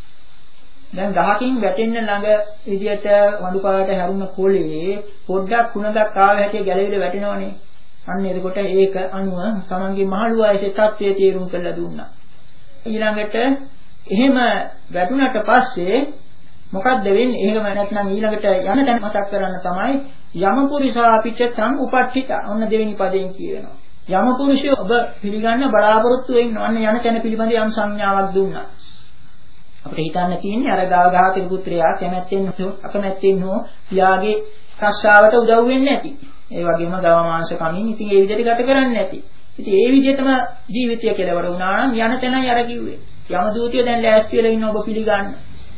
දැන් ගහකින් වැටෙන්න ළඟ විදියට පඳු පාටට හැරුණ කොළේ පොඩ්ඩක් කුණක් ආව හැටි ගැලවිලා වැටෙනවනේ. අන්න එතකොට ඒක අනුව තමන්ගේ මහලු වයසේ තත්ත්වයේ තීරුම් කරලා දුන්නා. ඊළඟට එහෙම වැටුණට පස්සේ මොකක්ද වෙන්නේ? එහෙම නැත්නම් ඊළඟට යන තැන මතක් කරන්න තමයි යමපුරිසා පිටතං උපට්ඨිත. ඔන්න දෙවෙනි පදයෙන් කියනවා. යම පුරුෂය ඔබ පිළිගන්න බලාපොරොත්තු වෙන්න අන්න යන තැන පිළිබඳ යම් සංඥාවක් දුන්නා. අපිට හිතන්න තියෙන්නේ අර ගාවඝාතක පුත්‍රයා කැමැත්තෙන් අකමැත්තෙන් හෝ පියාගේ රස්සාවට උදව් වෙන්නේ නැති. ඒ වගේම ගව මාංශ කමින් ඉතින් ඒ විදිහට ගත කරන්නේ නැති. ඉතින් ඒ විදිහටම ජීවිතය කෙලවර වුණා නම් යන තැනයි අර කිව්වේ. යම දූතිය දැන් ලෑස්ති වෙලා ඉන්න ඔබ පිළිගන්න.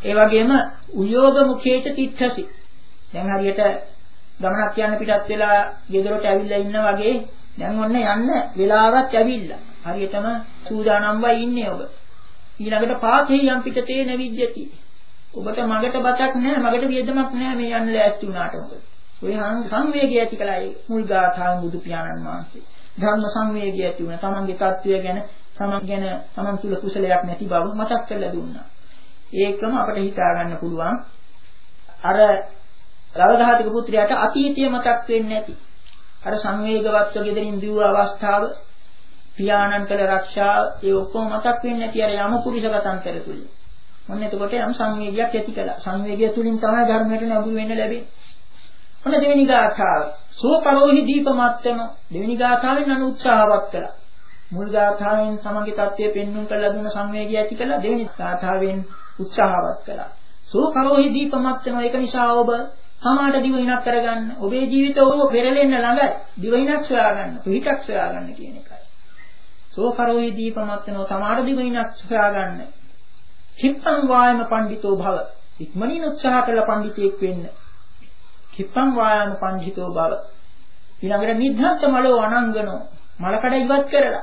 ඒ වගේම උයෝග මුඛේච තිට්ඨසි. දැන් හරියට ගමනක් යන පිටත් වෙලා ගෙදරට ඇවිල්ලා ඉන්න වගේ දැන් ඔන්න යන්න වෙලාවක් ඇවිල්ලා. හරියටම සූදානම් වෙයි ඉන්නේ ඔබ. ඊළඟට පාතේ යම් පිටතේ නැවිද්‍යති. ඔබට මගට බතක් නැහැ, මගට වියදමක් නැහැ මේ යන්න ලෑස්ති වුණාට මොකද? ඔය සංවේගය ඇති කළයි මුල් ගාථාවෙන් බුදු පියාණන් වහන්සේ. ධර්ම සංවේගය ඇති වුණා. තමන්ගේ තත්වය ගැන, තමන් ගැන තමන් තුල කුසලයක් නැති බව මතක් කරලා දුන්නා. ඒකම අපිට හිතා ගන්න පුළුවන්. අර රවඝාතක පුත්‍රයාට අතීතය මතක් වෙන්නේ නැති. අර සංවේගවත්ව ගෙදරින් දිව අවස්ථාව, පියාණන් කළ ආරක්ෂාව, ඒ ඔක්කොම මතක් වෙන්නේ නැති අර යම පුරුෂ කතාන්තර තුල. මොන්න එතකොට යම් සංවේගයක් ඇති කළා. සංවේගය තුලින් තමයි ධර්මයට නඹුරු වෙන්න ලැබෙන්නේ. ඔන්න දෙවෙනි ගාථාව. සෝකරෝහි දීපමත්තම දෙවෙනි ගාථාවෙන් අනු උත්සාහවත් කළා. මුල් ගාථාවෙන් තමගේ தත්ත්වය පෙන්වන්න කළා දුන්න සංවේගය ඇති කළා. දෙවෙනි ගාථාවෙන් උත්සාහවත් කළා. සෝකරෝහි දීපමත්තම ඒක නිසා ඔබ සමාඩ දිවිනක් කරගන්න. ඔබේ ජීවිතය ඔබ පෙරලෙන්න ළඟයි. දිවිනක් සොයාගන්න, පිටක් සොයාගන්න කියන එකයි. සෝකරෝහි දීපමත්තම සමාඩ දිවිනක් සොයාගන්න. කිප්පං වායම පඬිතෝ භව. ඉක්මනින් උත්සාහ කළ පඬිතෙක් වෙන්න. කිප්පං වායම පඬිතෝ භව. ඊළඟට නිද්ධාන්ත මලෝ අනංගනෝ මලකඩ ඉවත් කරලා.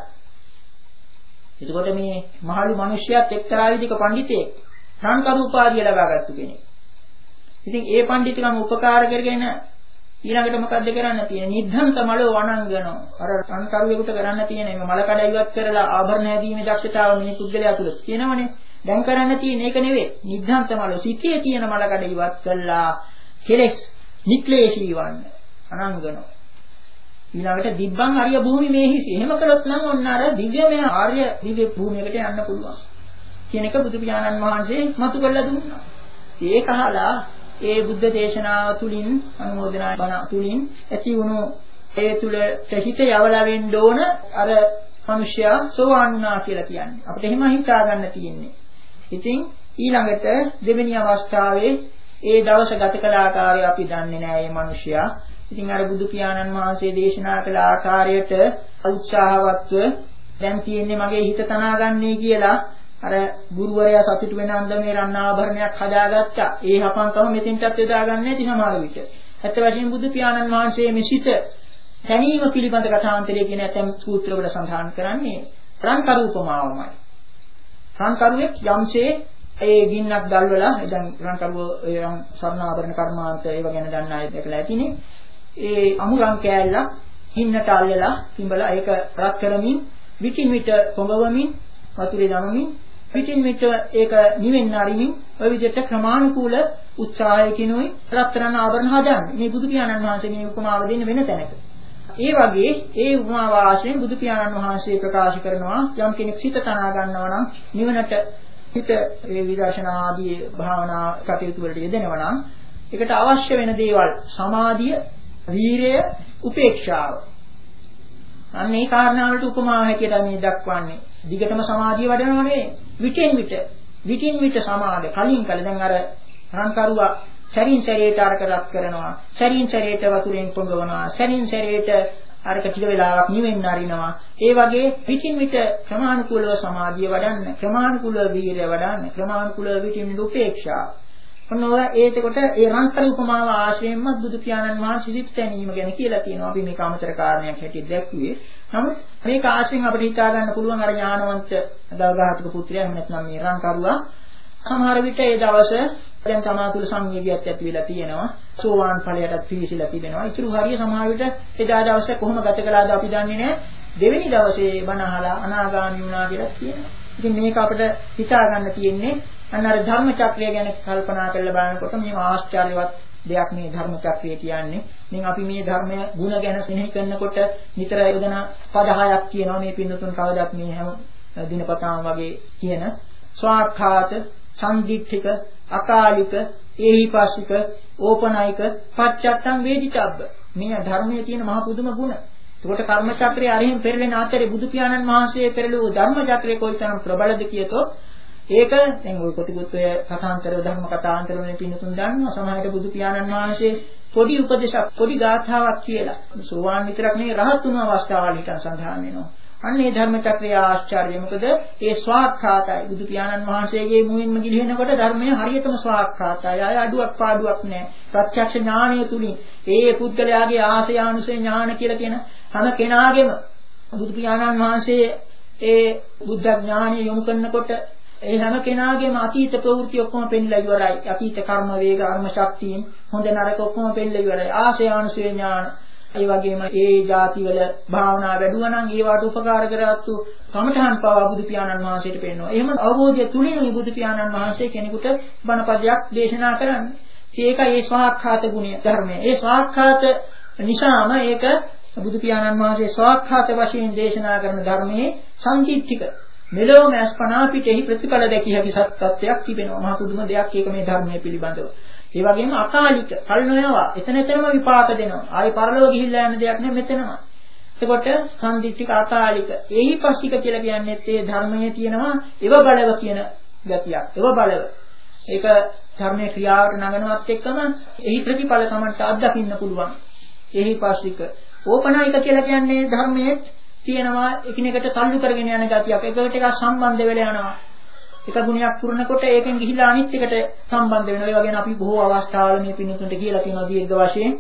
එතකොට මේ මහලු මිනිසයාත් එක්තරා විදිහක පඬිතෙක් රන්කරු උපාධිය ලබාගත්තු කෙනෙක්. ඉතින් ඒ පඬිතුකම උපකාර කරගෙන ඊළඟට මොකද්ද කරන්න තියෙන්නේ? නිද්ධාන්ත මලෝ අනංගනෝ. අර රන්කරුවෙකුට කරන්න තියෙන මේ මලකඩ ඉවත් කරලා ආභරණ හැදීමේ දක්ෂතාව මේ පුද්ගලයා තුල තියෙනවනේ. දැන් කරන්න තියෙන්නේ ඒක නෙවෙයි. නිද්ධාන්ත මලෝ සිටියේ තියෙන මලකඩ ඉවත් කළා. කෙලෙස් නික්ලේශී වන්න අනංගනෝ. ඊළඟට දිබ්බං ආර්ය භූමි මේහිසි. එහෙම කළොත් නම් ඔන්න අර දිව්‍යමය ආර්ය දිව්‍ය භූමියකට යන්න පුළුවන් කියන එක බුදු පියාණන් වහන්සේ මතු කරලා දුන්නා. ඒක අහලා ඒ බුද්ධ දේශනාව තුලින් අනුමෝදනා බණ තුලින් ඇති වුණු ඒ තුලට හිත යවලා වෙන්න ඕන අර මිනිසයා සෝවාන් වුණා කියලා කියන්නේ. අපිට එහෙම හිතා ගන්න තියෙන්නේ. ඉතින් ඊළඟට දෙවෙනි අවස්ථාවේ ඒ දවස ගත කළ ආකාරය අපි දන්නේ නැහැ මේ මිනිසයා. ඉතින් අර බුදු පියාණන් වහන්සේ දේශනා කළ ආකාරයට උත්සාහවත්ව දැන් තියෙන්නේ මගේ හිත තනාගන්නේ කියලා අර ගුරුවරයා සතුටු වෙන අන්දමේ රන් ආභරණයක් හදාගත්තා. ඒ හපන්කම මෙතෙන්ටත් යොදාගන්නේ නැති සමහර විට. ඇත්ත වශයෙන්ම බුදු පියාණන් වහන්සේ මෙසිත තැනීම පිළිබඳ කථාන්තරය කියන ඇතම් සූත්‍රවල සඳහන් කරන්නේ රන්කරු උපමාවමයි. රන්කරුවෙක් යම්සේ ඒ ගින්නක් දැල්වලා දැන් රන්කරුව යම් ස්වර්ණාභරණ කර්මාන්ත ඒව ගැන දන්න අය දැකලා ඇතිනේ. ඒ අමුරන් කෑල්ලක් හින්නට අල්ලලා පිඹලා ඒක රත් කරමින් විටින් විට පොඟවමින් වතුරේ දමමින් පිටින් පිට ඒක නිවෙන්න අරිමින් ඔය විදිහට ක්‍රමානුකූල උත්සාහයකිනුයි රත්තරන් ආභරණ හදන්නේ. මේ බුදු පියාණන් වහන්සේ මේ උපමාව දෙන්න වෙන තැනක. ඒ වගේ ඒ උපමාව ආශ්‍රයෙන් බුදු පියාණන් වහන්සේ ප්‍රකාශ කරනවා යම් කෙනෙක් සිත තනා ගන්නවා නම් නිවනට හිත ඒ විදර්ශනා ආදී භාවනා කටයුතු වලට යෙදෙනවා නම් ඒකට අවශ්‍ය වෙන දේවල් සමාධිය, වීරය, උපේක්ෂාව. අන්න ඒ කාරණාවලට උපමාව හැටියට මේ දක්වන්නේ. දිගටම සමාධිය වඩනව නෙවෙයි. විටින් විට විටින් විට සමාධිය කලින් කල දැන් අර රන්කරුවා සැරින් සැරේට අරක රත් කරනවා. සැරින් සැරේට වතුරෙන් පොඟවනවා. සැරින් සැරේට අරක ටික වෙලාවක් නිවෙන්න අරිනවා. ඒ වගේ විටින් විට ක්‍රමානුකූලව සමාධිය වඩන්න, ක්‍රමානුකූලව වීර්යය වඩන්න, ක්‍රමානුකූලව විටින් උපේක්ෂා. ඔන්න ඔය ඒකට ඒ රන්කර උපමාව ආශ්‍රයෙන්ම බුදු පියාණන් වහන්සේ සිත තැනීම ගැන කියලා තියෙනවා. අපි මේක අමතර කාරණයක් හැටියට දැක්ුවේ. නමුත් මේක ආශ්‍රයෙන් අපිට හිතා ගන්න පුළුවන් අර ඥානවන්ත දවඝාතක පුත්‍රයා එහෙම නැත්නම් මේ රන්කරුවා සමහර විට ඒ දවස දැන් තමා තුළ සංවේගයක් ඇති වෙලා තියෙනවා. සෝවාන් ඵලයටත් පිවිසිලා තිබෙනවා. ඊටු හරිය සමහර විට එදා දවසේ කොහොම ගත කළාද අපි දන්නේ නැහැ. දෙවෙනි දවසේ බණ අහලා අනාගාමී වුණා කියලා කියනවා. ඉතින් මේක අපිට හිතා ගන්න තියෙන්නේ අන්න අර ධර්ම චක්‍රය ගැන කල්පනා කරලා බලනකොට මේ ආශ්චර්යවත් දෙයක් මේ ධර්ම චක්‍රය කියන්නේ. ඉතින් අපි මේ ධර්මය ගුණ ගැන සිනහ කරනකොට නිතර යොදන පද හයක් කියනවා මේ පින්නතුන් කවදාත් මේ හැම දිනපතාම වගේ කියන ස්වාක්ඛාත, සම්දිත්තික, අකාලික, ඒහිපාසික, ඕපනයික, පච්චත්තං වේදිතබ්බ. මේ ධර්මයේ තියෙන මහ පුදුම ගුණ. ඒකට කර්ම චක්‍රය අරිහින් පෙරලෙන අතරේ බුදු පියාණන් වහන්සේ පෙරළුව ධර්ම චක්‍රය කොයිතරම් ප්‍රබලද කියතොත් ඒක දැන් ওই කොටිගොත් ඔය කථාන්තර ධර්ම කථාන්තර වලින් පින්නතුන් දන්නවා. සමහරවිට බුදු පියාණන් වහන්සේ පොඩි උපදේශක් පොඩි ගාථාවක් කියලා සෝවාන් විතරක් නෙවෙයි රහත් වුණ අවස්ථාවල් හිටන් සඳහන් වෙනවා. අන්න ඒ ධර්ම චක්‍රය ආශ්චර්යයි. මොකද ඒ ස්වාක්ඛාතයි. බුදු පියාණන් වහන්සේගේ මුවින්ම ගිලිහෙනකොට ධර්මයේ හරියටම ස්වාක්ඛාතයි. ආය අඩුවක් පාඩුවක් නැහැ. ප්‍රත්‍යක්ෂ ඥානය තුලින් ඒ පුද්ගලයාගේ ආසය ආනුසය ඥාන කියලා කියන හැම කෙනාගේම බුදු පියාණන් වහන්සේ ඒ බුද්ධ ඥානය යොමු කරනකොට ඒ හැම කෙනාගේම අතීත ප්‍රවෘත්ති ඔක්කොම පෙන්ලා ඉවරයි. අතීත කර්ම වේග කර්ම ශක්තියින් හොඳ නරක ඔක්කොම පෙන්ලා ඉවරයි. ආසය ආනුසය ඥාන ඒ වගේම ඒ ಜಾති වල භාවනා වැඩුවා නම් ඒවට උපකාර කරගත්තු කමඨහන් පවා බුදු පියාණන් වහන්සේට පෙන්වනවා. එහෙම අවබෝධය තුලින් බුදු පියාණන් වහන්සේ කෙනෙකුට බණපදයක් දේශනා කරන්නේ. ඒකයි ඒ ස්වාක්ඛාත ගුණය ධර්මය. ඒ ස්වාක්ඛාත නිසාම ඒක බුදු පියාණන් වහන්සේ ස්වාක්ඛාත වශයෙන් දේශනා කරන ධර්මයේ සංකීර්තික මෙලොවම අස්පනා පිටෙහි ප්‍රතිඵල දැකිය හැකි සත්‍යයක් තිබෙනවා. මහ පුදුම දෙයක් ඒක මේ ධර්මයේ පිළිබඳව. ඒ වගේම අකාලික කල් නොයවා එතන එතනම විපාක දෙනවා. ආයි පරලොව ගිහිල්ලා යන දෙයක් නෙමෙයි මෙතනම. එතකොට සංදිත්තික අකාලික ඒහිපස්සික කියලා කියන්නේ ඒ ධර්මයේ තියෙනවා එව බලව කියන ගතියක්. එව බලව. ඒක ධර්මයේ ක්‍රියාවට නගනවත් එක්කම එහි ප්‍රතිඵල Tamanට අත්දකින්න පුළුවන්. ඒහිපස්සික ඕපනායික කියලා කියන්නේ ධර්මයේ තියෙනවා එකිනෙකට තල්ලු කරගෙන යන ගතියක්. එකකට එකක් සම්බන්ධ වෙලා යනවා. එක ගුණයක් පුරනකොට ඒකෙන් ගිහිලා අනිත් එකට සම්බන්ධ වෙනවා. ඒ වගේම අපි බොහෝ අවස්ථාවල මේ පින්නතුන්ට කියලා තියෙනවා දීර්ඝ වශයෙන්.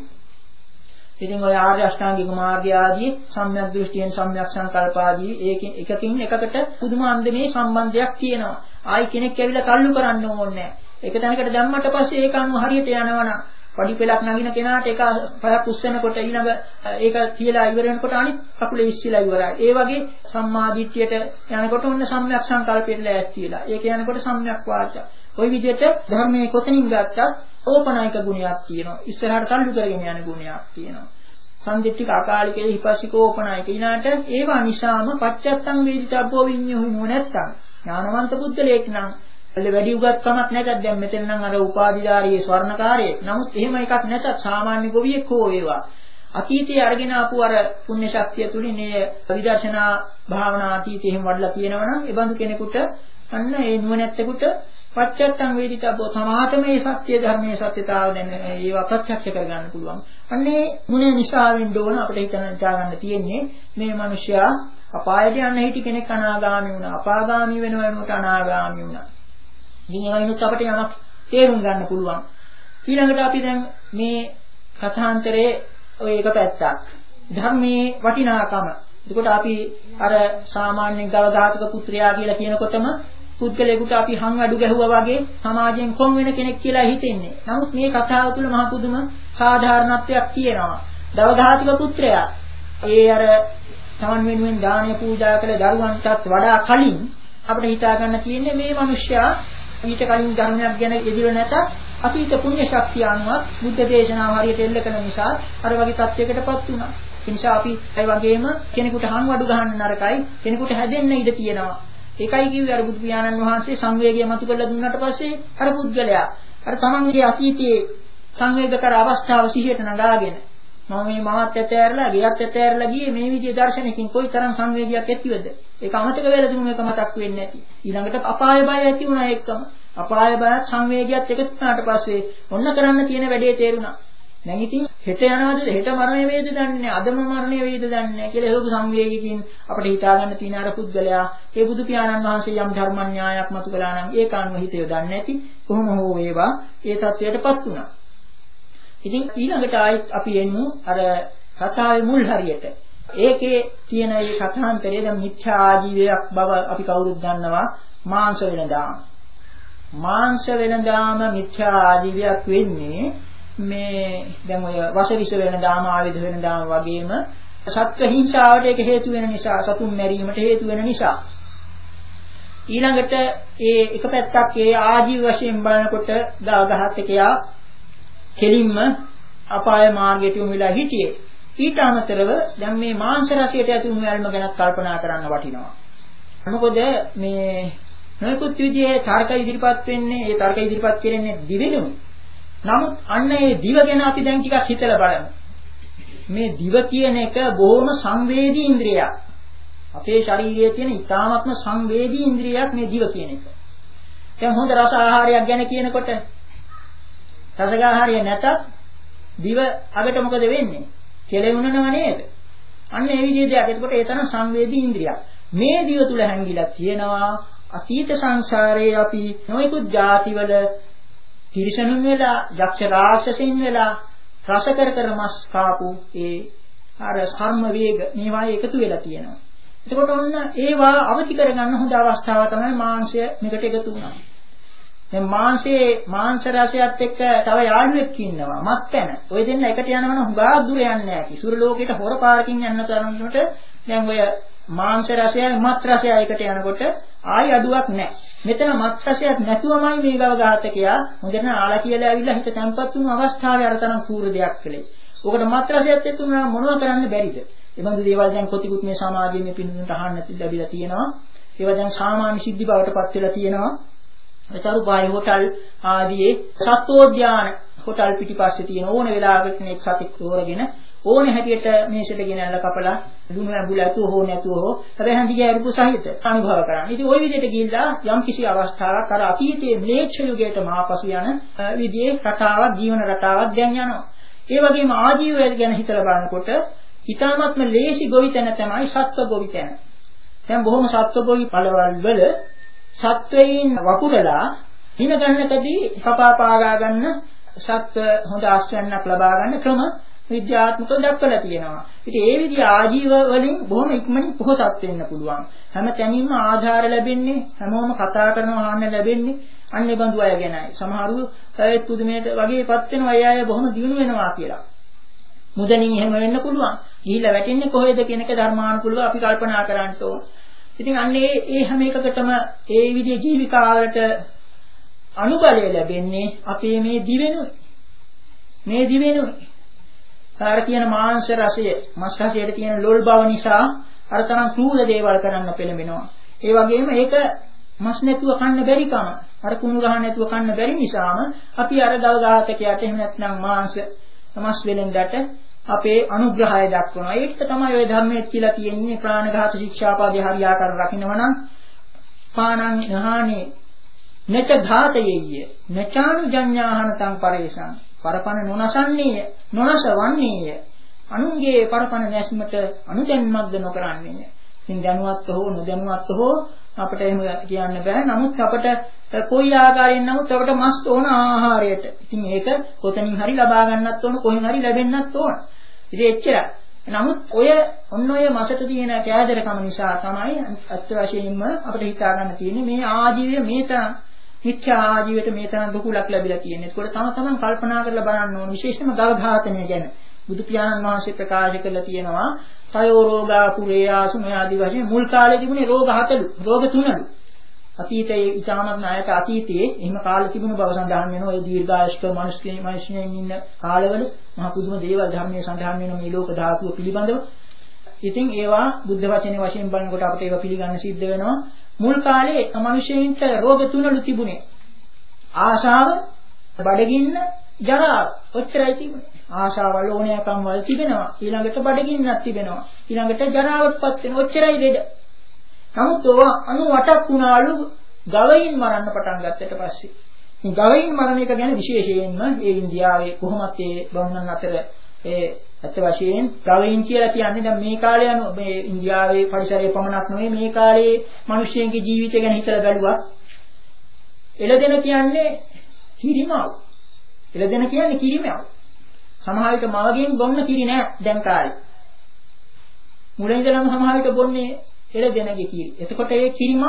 ඉතින් ඔය ආර්ය අෂ්ටාංගික මාර්ගය ආදී සම්‍යක් දෘෂ්ටියෙන් සම්‍යක් සංකල්ප ආදී ඒකෙන් එකකින් එකකට පුදුම අන්දමේ සම්බන්ධයක් තියෙනවා. ආයි කෙනෙක් ඇවිල්ලා තල්ලු කරන්න ඕනේ නැහැ. ඒක තැනකට දැම්මට පස්සේ ඒක අනුව හරියට යනවනම් පඩි පෙලක් නගින කෙනාට ඒක පයක් උස්සනකොට ඊළඟ ඒක කියලා ඉවර වෙනකොට අනිත් කකුලේ ඉස්සිලා ඉවරයි. ඒ වගේ සම්මාදිට්ඨියට යනකොට ඔන්න සම්‍යක් සංකල්පයට ලෑස්ති වෙලා. ඒක යනකොට සම්‍යක් වාචා. ওই විදිහට ධර්මයේ කොතනින් ගත්තත් ඕපනායික ගුණයක් තියෙනවා. ඉස්සරහට තල්ලු කරගෙන යන ගුණයක් තියෙනවා. සංදිට්ඨික අකාලිකේ හිපස්සික ඕපනායික ඊනාට ඒවා නිසාම පච්චත්තං වේදිතබ්බෝ විඤ්ඤුහිමෝ නැත්තම් ඥානවන්ත බුද්ධලේක් නම් වැඩි උගත්කමක් නැතත් දැන් මෙතන නම් අර උපාධිධාරී ස්වර්ණකාරයෙක්. නමුත් එහෙම එකක් නැතත් සාමාන්‍ය ගොවියෙක් හෝ වේවා. අතීතයේ අරගෙන ආපු අර පුණ්‍ය ශක්තිය තුලින් මේ විදර්ශනා භාවනා අතීතයේ එහෙම වඩලා තියෙනවා නම් ඒ බඳු කෙනෙකුට අන්න ඒ නුවණැත්තෙකුට පච්චත්තං වේදිතබ්බෝ තමාටම මේ සත්‍ය ධර්මයේ සත්‍යතාව දැන ඒවා ප්‍රත්‍යක්ෂ කරගන්න පුළුවන්. අන්නේ මුනේ නිසාවෙන් දෝන අපිට හිතන හිතාගන්න තියෙන්නේ මේ මිනිසයා අපායට යන්න හිටි කෙනෙක් අනාගාමී වුණා. අපාගාමී වෙනවා වෙනකොට අනාගාමී වුණා. ඉතින් ඒවයිනුත් අපිට යමක් තේරුම් ගන්න පුළුවන්. ඊළඟට අපි දැන් මේ කථාන්තරයේ ඔය එක පැත්තක් ධර්මයේ වටිනාකම. එතකොට අපි අර සාමාන්‍ය ගවඝාතක පුත්‍රයා කියලා කියනකොටම පුද්ගලයෙකුට අපි හං අඩු ගැහුවා වගේ සමාජයෙන් කොන් වෙන කෙනෙක් කියලා හිතෙන්නේ. නමුත් මේ කතාව තුළ මහ පුදුම සාධාරණත්වයක් තියෙනවා. ගවඝාතක පුත්‍රයා ඒ අර තමන් වෙනුවෙන් දානය පූජා කළ දරුවන්ටත් වඩා කලින් අපිට හිතා ගන්න තියෙන්නේ මේ මිනිස්සයා ඊට කලින් ධර්මයක් ගැන එදිර නැත අතීත පුණ්‍ය ශක්තිය අනුව බුද්ධ දේශනාව හරියට එල්ල කරන නිසා අර වගේ තත්යකටපත් වුණා. ඒ නිසා අපි ඒ වගේම කෙනෙකුට හංවඩු ගහන්න නරකයි, කෙනෙකුට හැදෙන්න ඉඩ තියෙනවා. ඒකයි කිව්වේ අර බුදු පියාණන් වහන්සේ සංවේගය මතු කරලා දුන්නාට පස්සේ අර පුද්ගලයා අර තමන්ගේ අතීතයේ සංවේගකර අවස්ථාව සිහියට නගාගෙන මම මේ මාත් ඇතෑරලා ගියත් ඇතෑරලා ගියේ මේ විදිහේ දර්ශනකින් කොයිතරම් සංවේගයක් ඇතිවද? ඒක අමතක වෙලා දුන්නු මේක මතක් වෙන්නේ නැති. ඊළඟට අපාය බය ඇති වුණා එක්කම. අපාය බයත් සංවේගයත් එකතු වුණාට පස්සේ ඔන්න කරන්න තියෙන වැඩේ තේරුණා. දැන් ඉතින් හෙට යනවාද හෙට මරණය වේද දන්නේ නැහැ. අදම මරණය වේද දන්නේ නැහැ කියලා ඒක සංවේගයකින් අපිට හිතා ගන්න තියෙන අර පුද්ගලයා ඒ බුදු පියාණන් වහන්සේ යම් ධර්මඥායක් මතු කළා නම් ඒක අනුව හිත යොදන්නේ නැති කොහොම හෝ වේවා ඒ තත්වයටපත් වුණා. ඉතින් ඊළඟට ආයෙත් අපි එන්නේ අර කතාවේ මුල් හරියට. ඒකේ තියෙන මේ කථාන්තරය දැන් මිත්‍යා ආජීවයක් බව අපි කවුරුත් දන්නවා. මාංශ වෙනදාම. මාංශ වෙනදාම මිත්‍යා ආජීවයක් වෙන්නේ මේ දැන් ඔය වසවිස වෙනදාම ආයුධ වෙනදාම වගේම සත්ත්ව හිංසාවට ඒක හේතු වෙන නිසා, සතුන් මැරීමට හේතු වෙන නිසා. ඊළඟට ඒ එක පැත්තක් ඒ ආජීව වශයෙන් බලනකොට දාගහත්කයා කෙලින්ම අපාය මාර්ගයට යොමු වෙලා හිටියේ. ඊට අමතරව දැන් මේ මාංශ රසයට ඇතුළු වීම ගැන කල්පනා කරන්න වටිනවා. මොකද මේ නොයෙකුත් විදිහේ තර්ක ඉදිරිපත් වෙන්නේ, ඒ තර්ක ඉදිරිපත් කරන්නේ දිවෙනුයි. නමුත් අන්න ඒ දිව ගැන අපි දැන් ටිකක් හිතලා බලමු. මේ දිව කියන එක බොහොම සංවේදී ඉන්ද්‍රියක්. අපේ ශරීරයේ තියෙන ඉතාමත්ම සංවේදී ඉන්ද්‍රියක් මේ දිව කියන එක. දැන් හොඳ රස ආහාරයක් ගැන කියනකොට රසාහාරය නැතත් දිව අගට මොකද වෙන්නේ? කෙලෙුණනව නේද? අන්න ඒ විදිහේ දෙයක්. එතකොට ඒ තරම් සංවේදී ඉන්ද්‍රියක්. මේ දිව තුල හැංගිලා තියෙනවා අතීත සංසාරයේ අපි නොයෙකුත් ಜಾතිවල තිරිසනුන් වෙලා, යක්ෂ රාක්ෂසින් වෙලා රස කර කර මස් කාපු ඒ අර කර්ම වේග මේවා එකතු වෙලා තියෙනවා. එතකොට ඔන්න ඒවා අවදි කරගන්න හොඳ අවස්ථාව තමයි මාංශය මේකට එකතු වුණා. දැන් මාංශයේ මාංශ රසයත් එක්ක තව යාළුවෙක් ඉන්නවා මත්පැන. ඔය දෙන්න එකට යනවනම් හුඟා දුර යන්නේ නැහැ. කිසුරු ලෝකෙට හොර පාරකින් යන්න තරමට දැන් ඔය මාංශ රසයයි මත් රසයයි එකට යනකොට ආයි අඩුවක් නැහැ. මෙතන මත් රසයක් නැතුවමයි මේ ගව ඝාතකයා හොඳට ආලා කියලා ඇවිල්ලා හිත තැම්පත් වුණු අවස්ථාවේ අර තරම් කූර දෙයක් කළේ. ඔකට මත් රසයත් එක්ක මොනවද කරන්න බැරිද? ඒ බඳු දේවල් දැන් කොතිකුත් මේ සමාජයේ මේ පින්නුන්ට අහන්න ලැබිලා තියෙනවා. ඒවා දැන් සාමාන්‍ය සිද්ධි බවට පත් වෙලා තියෙනවා. චරුපායි හොටල් ආදී සත්වෝද්‍යාන හොටල් පිටිපස්සේ තියෙන ඕන වෙලාවකට කෙනෙක් සතෙක් තෝරගෙන ඕන හැටියට මේසෙට ගෙනල්ලා කපලා ලුණු ඇඹුල ඇතුව හෝ නැතුව හෝ හැබැයි හන්දිගේ අරුපු සහිත අනුභව කරන්න. ඉතින් ওই විදිහට ගිහිල්ලා යම් කිසි අවස්ථාවක් අර අතීතයේ ම්ලේච්ඡ යුගයට මාපසු යන විදිහේ රටාවක් ජීවන රටාවක් දැන් යනවා. ඒ වගේම ආජීවය ගැන හිතලා බලනකොට ඊටාත්ම ලේසි ගොවිතැන තමයි සත්ව ගොවිතැන. දැන් බොහොම සත්ව ගොවි පළවල් වල සත්වයින් වපුරලා හින ගන්නකදී කපා පාගා ගන්න සත්ව හොඳ ආශ්‍රයයක් ලබා ගන්න ක්‍රම විද්‍යාත්මකව දක්වලා තියෙනවා. ඉතින් ඒ විදිහ ආජීව වලින් බොහොම ඉක්මනින් පොහොසත් වෙන්න පුළුවන්. හැම තැනින්ම ආධාර ලැබෙන්නේ, හැමෝම කතා කරනවා ආන්න ලැබෙන්නේ අන්නේ බඳු අය ගැනයි. සමහරු ඒත් පුදුමයට වගේපත් වෙනවා අය අය බොහොම දියුණු වෙනවා කියලා. මුදලින් එහෙම වෙන්න පුළුවන්. ගිහිල්ලා වැටෙන්නේ කොහෙද කියන එක ධර්මානුකූලව අපි කල්පනා කරන්න ඕන. ඉතින් අන්නේ ඒ හැම එකකටම ඒ විදිහේ ජීවිකාවලට අනුබලය ලැබෙන්නේ අපේ මේ දිවෙනුයි. මේ දිවෙනුයි. අර කියන මාංශ රසය, මස් රසයට තියෙන ලොල් බව නිසා අර තරම් ක්‍රූර දේවල් කරන්න පෙළඹෙනවා. ඒ වගේම ඒක මස් නැතුව කන්න බැරි කම, අර කුණු ගහ නැතුව කන්න බැරි නිසාම අපි අර ගව ඝාතකයට එහෙම නැත්නම් මාංශ මස් වෙලෙන්දට අපේ අනුග්‍රහය දක්වනවා. ඒක තමයි ওই ධර්මයේ කියලා තියෙන්නේ ප්‍රාණඝාත ශික්ෂාපදේ හරියාකාර රකින්නවනම් පානං නහානේ නච ඝාතයේය නචානුජඤ්ඤාහනතං පරේසං පරපණ නොනසන්නේය නොනසවන්නේය අනුන්ගේ පරපණ නැස්මට අනුදැන්මක්ද නොකරන්නේය. ඉතින් දැනුවත් හෝ නොදැනුවත් හෝ අපිට එහෙම කියන්න බෑ. නමුත් අපිට කොයි ආකාරයෙන් නමුත් අපිට මස් ඕන ආහාරයට. ඉතින් ඒක කොතනින් හරි ලබා ගන්නත් ඕන, කොහෙන් හරි ලැබෙන්නත් ඕන. ඉතින් එච්චරයි. නමුත් ඔය ඔන්න ඔය මසට තියෙන කෑදරකම නිසා තමයි අත්‍ය වශයෙන්ම අපිට හිතා ගන්න තියෙන්නේ මේ ආජීවය මේ තරම් මිත්‍යා ආජීවයට මේ තරම් දුකලක් ලැබිලා තියෙන්නේ. ඒකට තම තමන් කල්පනා කරලා බලන්න ඕන. විශේෂයෙන්ම ගව ඝාතනය ගැන බුදු පියාණන් වහන්සේ ප්‍රකාශ කළා තියෙනවා තයෝ රෝගා පුරේ ආසුම ආදී වශයෙන් මුල් කාලේ තිබුණේ රෝග හතලු, රෝග තුනලු. අතීතයේ ඊටමත් නායක අතීතයේ එහෙම කාලෙ තිබුණු බව සඳහන් වෙනවා. ඒ දීර්ඝායුෂ්ක මිනිස්කේ මිනිස්යෙන් ඉන්න කාලවල මහ පුදුම දේවල් ධර්මයේ සඳහන් වෙන මේ ලෝක ධාතුව පිළිබඳව. ඉතින් ඒවා බුද්ධ වචනේ වශයෙන් බලනකොට අපිට ඒවා පිළිගන්න සිද්ධ වෙනවා. මුල් කාලේ මිනිසෙයින්ට රෝග තුනලු තිබුණේ. ආශාව, බඩගින්න, ජරාව. ඔච්චරයි තිබුණේ. ආශාවල් ඕනෑකම් වල තිබෙනවා. ඊළඟට බඩගින්නක් තිබෙනවා. ඊළඟට ජරාවටපත් වෙන ඔච්චරයි ලෙඩ. නමුත් ඔවා අනූඅටක් වුණාලු ගවයින් මරන්න පටන් ගත්තට පස්සේ. මේ ගවයින් මරණ එක ගැන විශේෂයෙන්ම ඒ ඉන්දියාවේ කොහොමත් ඒ බමුණන් අතර ඒ අත් වශයෙන් ගවයින් කියලා කියන්නේ දැන් මේ කාලේ අනු මේ ඉන්දියාවේ පරිසරයේ පමණක් නෙවෙයි මේ කාලේ මිනිස්යන්ගේ ජීවිතය ගැන හිතලා බැලුවා. එළදෙන කියන්නේ කිරිමව්. එළදෙන කියන්නේ කිරිමව්. සමහර විට මවගෙන් බොන්න කිරි නෑ දැන් කාලේ. මුලින් ඉඳලම සමහර විට බොන්නේ එළදෙනගේ කිරි. එතකොට ඒ කිරිමව්.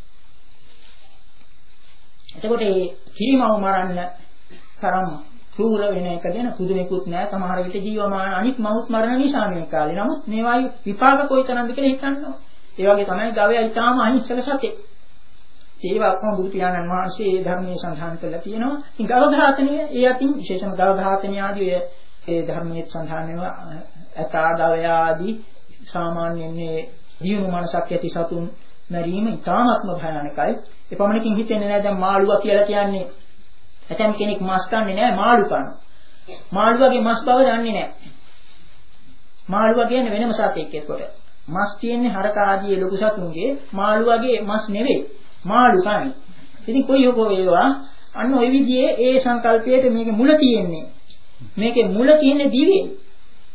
එතකොට ඒ කිරිමව් මරන්න තරම් ක්‍රූර වෙන එක දෙන පුදුමෙකුත් නෑ. සමහර විට ජීවමාන අනිත් මවුත් මරණ නිසා මේ කාලේ. නමුත් මේවායි විපාක කොයිතරම්ද කියලා හිතන්න ඕන. ඒ වගේ තමයි ගවයා ඊටාම අහිංසක සතෙක්. ඒවා කොහොම බුදු පියාණන් වහන්සේ ඒ ධර්මයේ සඳහන් කරලා තියෙනවා. ඉතින් ගව ඝාතනය ඒ අතින් විශේෂම ගව ඝාතනය ආදී ඒ ධර්මයේ සඳහන් වෙනවා. අතා ගවයා ආදී සාමාන්‍යයෙන් මේ දියුණු මනසක් ඇති සතුන් මැරීම ඉතාමත්ම භයානකයි. ඒ පමණකින් හිතෙන්නේ නැහැ දැන් මාළුවා කියලා කියන්නේ ඇතම් කෙනෙක් මස් කන්නේ නැහැ මාළු කනවා. මාළුවාගේ මස් බව දන්නේ නැහැ. මාළුවා කියන්නේ වෙනම සතෙක් එක්කොට. මස් තියෙන්නේ හරක ආදී ලොකු සතුන්ගේ, මාළුවාගේ මස් නෙවෙයි. මාළු කන්නේ. ඉතින් කොයි හොකෝ වේවා අන්න ওই විදිහේ ඒ සංකල්පයේ මේකේ මුල තියෙන්නේ. මේකේ මුල තියෙන්නේ දිවේ.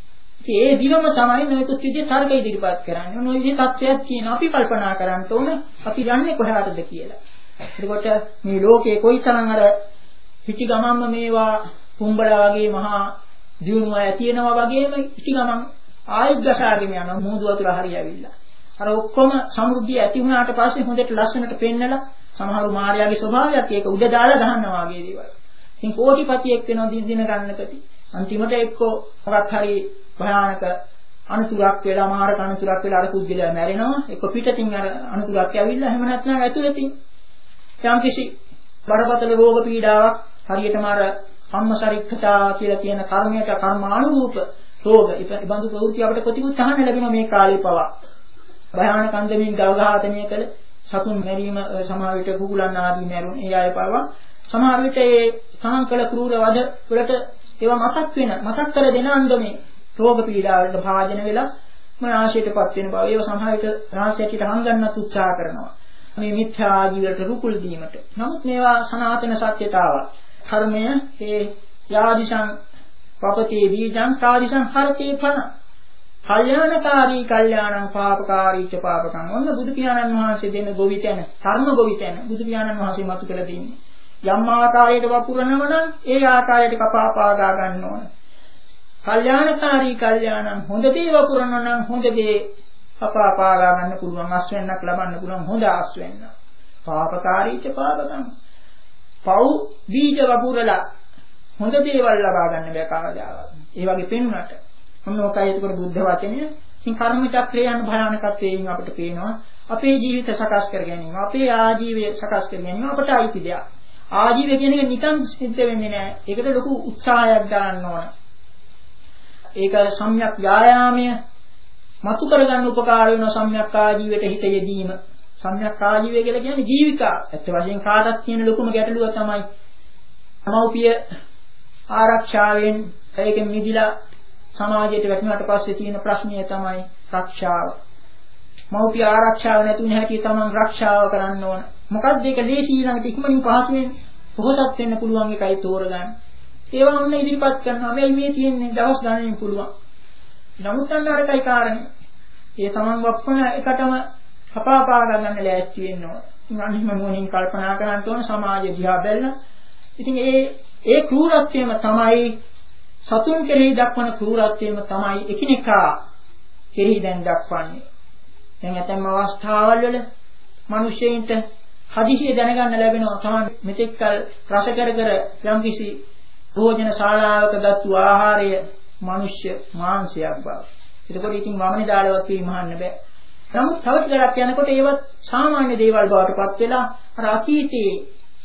ඒ දිවම තමයි මේකුත් විදිහේ තර්ක ඉදිරිපත් කරන්නේ. මොන විදිහේ තත්ත්වයක් කියන අපි කල්පනා කරන්න ඕන අපි යන්නේ කොහාටද කියලා. එතකොට මේ ලෝකේ කොයිතරම් අර පිටි ගමම්ම මේවා කුඹලා වගේ මහා දියුණුව ඇතිවෙනවා වගේම පිටි ගමන් ආයෙත් ගසාගෙන යනවා මෝදු වතුර හරිය ඇවිල්ලා. අර ඔක්කොම සමෘද්ධිය ඇති වුණාට පස්සේ හොඳට ලස්සනට පෙන්නලා සමහරු මායාවේ ස්වභාවයක් ඒක උඩ දාලා ගහනවා වගේ දේවල්. ඉතින් කෝටිපතියෙක් වෙනවා දින දින ගන්නකදී. අන්තිමට එක්කෝ මොකක් හරි භයානක අනුතුරක් වෙලා මාරක අනුතුරක් වෙලා අර කුද්දලයා මැරෙනවා. එක්කෝ පිටතින් අර අනුතුරක් ඇවිල්ලා එහෙම නැත්නම් ඇතුළතින් යම්කිසි බරපතල රෝග පීඩාවක් හරියටම අර කම්මසරික්කතා කියලා කියන කර්මයට කර්මානුරූප රෝග ඉබඳු ප්‍රවෘත්ති අපිට ප්‍රතිපුත් අහන්න ලැබෙනවා මේ කාලේ පවා. භයානක අන්දමින් ගව ඝාතනය කළ සතුන් මැරීම සමහර විට කුකුලන් ආදී මැරුණ ඒ අය පවා සමහර විට ඒ සාංකල ක්‍රූර වද වලට ඒවා මතක් වෙන මතක් කර දෙන අන්දමේ රෝග පීඩා වලට භාජන වෙලා මනාශයටපත් වෙන බව ඒව සමහර විට රහසයට හංගන්නත් උත්සාහ කරනවා. මේ මිත්‍යා ආජීවයට රුකුල් දීමට. නමුත් මේවා සනාතන සත්‍යතාවක්. කර්මය ඒ යාදිසං පපතේ බීජං කාදිසං හරතේ පන. කල්යාණකාරී කල්යාණං පාපකාරී ච පාපකං. ඔන්න බුදු පියාණන් වහන්සේ දෙන ගොවිතැන, කර්ම ගොවිතැන බුදු පියාණන් වහන්සේ මතු කළ දෙන්නේ. යම් ආකාරයකට වපුරනම නම් ඒ ආකාරයට කපාපා ගා ගන්න ඕන. කල්යාණකාරී කල්යාණං හොඳ දේ වපුරනවා නම් හොඳ දේ කපාපා ගා ගන්න පුළුවන් අස්වැන්නක් ලබන්න පුළුවන් හොඳ අස්වැන්න. පාපකාරී ච පාපකං. පව් බීජ වපුරලා හොඳ දේවල් ලබා ගන්න බෑ කවදාවත්. ඒ වගේ පෙන්වන්නට. මොන ඔකයි ඒකට බුද්ධ වචනය. ඉතින් කර්ම චක්‍රය යන භයානකත්වයෙන් අපිට පේනවා. අපේ ජීවිත සකස් කර ගැනීම, අපේ ආජීවය සකස් කර ගැනීම අපට අයිති දෙයක්. ආජීවය කියන එක නිකන් සිද්ධ වෙන්නේ නෑ. ඒකට ලොකු උත්සාහයක් දාන්න ඕන. ඒක සම්‍යක් ව්‍යායාමය මතු කරගන්න උපකාර වෙන සම්‍යක් ආජීවයට හිත යෙදීම. සම්‍යක් ආජීවය කියලා කියන්නේ ජීවිකා. ඇත්ත වශයෙන් කාටත් කියන ලොකුම ගැටලුව තමයි මව්පිය ආරක්ෂාවෙන් ඒකෙන් මිදිලා සමාජයට වැටුණාට පස්සේ තියෙන ප්‍රශ්නය තමයි රක්ෂාව. මව්පිය ආරක්ෂාව නැතුන හැටි තමන් රක්ෂාව කරන්න ඕන. මොකක්ද ඒක දේශී ළඟට ඉක්මනින් පහසුවෙන් පොහොසත් වෙන්න පුළුවන් එකයි තෝරගන්න. ඒවා ඔන්න ඉදිරිපත් කරනවා. මේ මේ තියෙන්නේ දවස් ගණනින් පුළුවන්. නමුත් අන්න අරකයි කාරණේ. ඒ තමන් වප්පන එකටම කපාපා ගන්න ලෑස්ති වෙන්න ඕන. ඉතින් අනිහිම මොනින් කල්පනා කරන්න ඕන සමාජය දිහා බැලලා. ඉතින් ඒ ඒ ක්‍රූරත්වයම තමයි සතුන් කෙරෙහි දක්වන ක්‍රූරත්වයම තමයි එකිනෙකා කෙරෙහි දැන් දක්වන්නේ. දැන් ඇතැම් අවස්ථාවල් වල මිනිස්සෙයින්ට හදිසිය දැනගන්න ලැබෙනවා තමයි මෙතෙක් කල රස කර කර යම්කිසි භෝජන ශාලාවක දත්තු ආහාරය මිනිස්ය මාංශයක් බව. ඒකෝට ඉතින් වමනේ දාලවත් පිළිමහන්න බෑ. නමුත් තව ටිකක් යනකොට ඒවත් සාමාන්‍ය දේවල් බවට පත් වෙලා අර අතීතයේ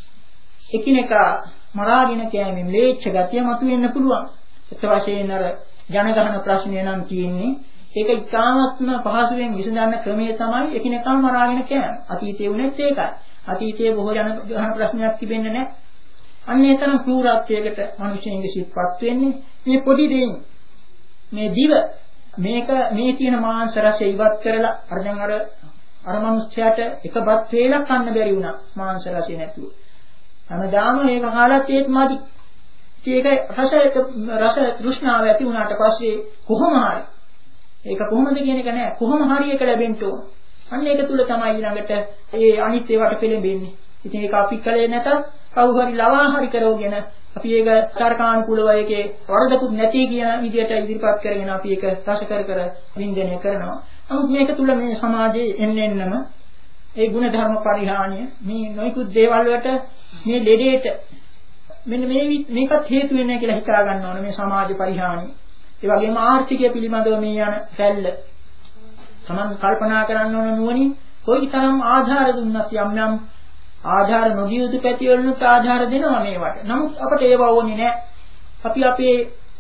එකිනෙකා මරාගෙන කෑමෙන් ලේච්ඡ ගතිය මතුවෙන්න පුළුවන්. ඒත් වශයෙන් අර ජනගහන ප්‍රශ්නය නම් තියෙන්නේ ඒක ඉතාමත්ම පහසුවෙන් විසඳන්න ක්‍රමය තමයි එකිනෙකා මරාගෙන කෑම. අතීතයේ වුණත් ඒකයි. අතීතයේ බොහෝ ජනගහන ප්‍රශ්නයක් තිබෙන්නේ නැහැ. අන්න ඒ තරම් ක්‍රූරත්වයකට මිනිස්සුන්ගේ සිත්පත් වෙන්නේ මේ පොඩි දෙයින්. මේ දිව මේක මේ තියෙන මාංශ රසය ඉවත් කරලා අර දැන් අර අර මිනිස්යාට එකපත් වේලක් කන්න බැරි වුණා මාංශ රසය නැතුව. හැමදාම මේක කාලත් ඒත් මදි. ඒක රස රස තෘෂ්ණාව ඇති වුණාට පස්සේ කොහොම හරි ඒක කොහොමද කියන එක නෑ කොහොම හරි ඒක ලැබෙන්න ඕන. අන්න ඒක තුල තමයි ඊළඟට ඒ අනිත් ඒවාට පෙළඹෙන්නේ. ඉතින් ඒක අපි කලේ නැතත් කවුරු හරි ලවා හරි කරවගෙන අපි ඒක තර්කානුකූලව ඒකේ වරදකුත් නැති කියන විදිහට ඉදිරිපත් කරගෙන අපි ඒක රස කර කර වින්දනය කරනවා. නමුත් මේක තුල මේ සමාජයේ එන්න එන්නම ඒ ගුණ ධර්ම පරිහානිය මේ නොයිකුත් දේවල් වලට මේ ලෙඩේට මෙන්න මේ මේකත් හේතු වෙන්නේ කියලා හිතා ගන්න ඕනේ මේ සමාජ පරිහානිය. ඒ වගේම ආර්ථිකය පිළිබඳව මේ යන රැල්ල තමන් කල්පනා කරන්න ඕන නුවණින් කොයිතරම් ආධාර දුන්නත් යම් යම් ආධාර නොදිය යුතු පැති වලට ආධාර දෙනවා මේවට. නමුත් අපට ඒව ඕනේ නැහැ. අපි අපේ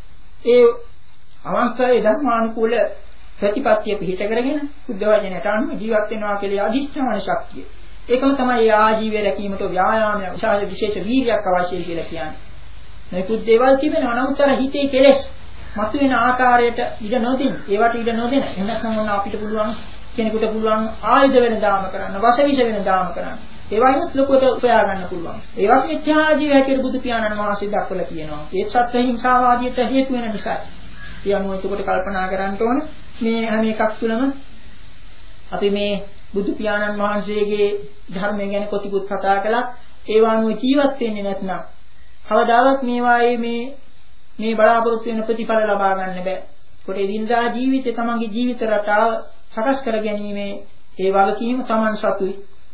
ඒ අවංකයේ ධර්මානුකූල ප්‍රතිපත්තිය පිළිහිට කරගෙන බුද්ධ වචනයට අනුව ජීවත් වෙනවා කියලා අධිෂ්ඨාන ශක්තිය. ඒකම තමයි ආජීවය රැකීමට ව්‍යායාමය විශාල විශේෂ වීර්යයක් අවශ්‍යයි කියලා කියන්නේ. මේ කුත් දේවල් තිබෙනවා නමුත් අර හිතේ කෙලෙස් මතුවෙන ආකාරයට ඉඩ නොදින් ඒවට ඉඩ නොදෙන එන්නත්නම් මොන අපිට පුළුවන් කෙනෙකුට පුළුවන් ආයුධ වෙන දාම කරන්න වශවිෂ වෙන දාම කරන්න ඒවයින්ත් ලොකුට උපයා ගන්න පුළුවන් ඒවත් මිත්‍යාජීව හැටියට බුදු පියාණන් වහන්සේ දක්වලා කියනවා ඒ සත්‍ය හිංසාවාදියට හේතු වෙන නිසා ඒ අනුව එතකොට කල්පනා කරන්න ඕන මේ හැම එකක් තුළම අපි මේ බුදු පියාණන් වහන්සේගේ ධර්මය ගැන කොතිකුත් කතා කළත් ඒ වගේ ජීවත් වෙන්නේ නැත්නම් කවදාවත් මේවායේ මේ මේ බලාපොරොත්තු වෙන ප්‍රතිඵල ලබා ගන්න බෑ. ඒකට එදිනදා ජීවිතේ තමන්ගේ ජීවිත රටාව සකස් කර ගැනීමේ ඒ වගකීම තමන් සතුයි.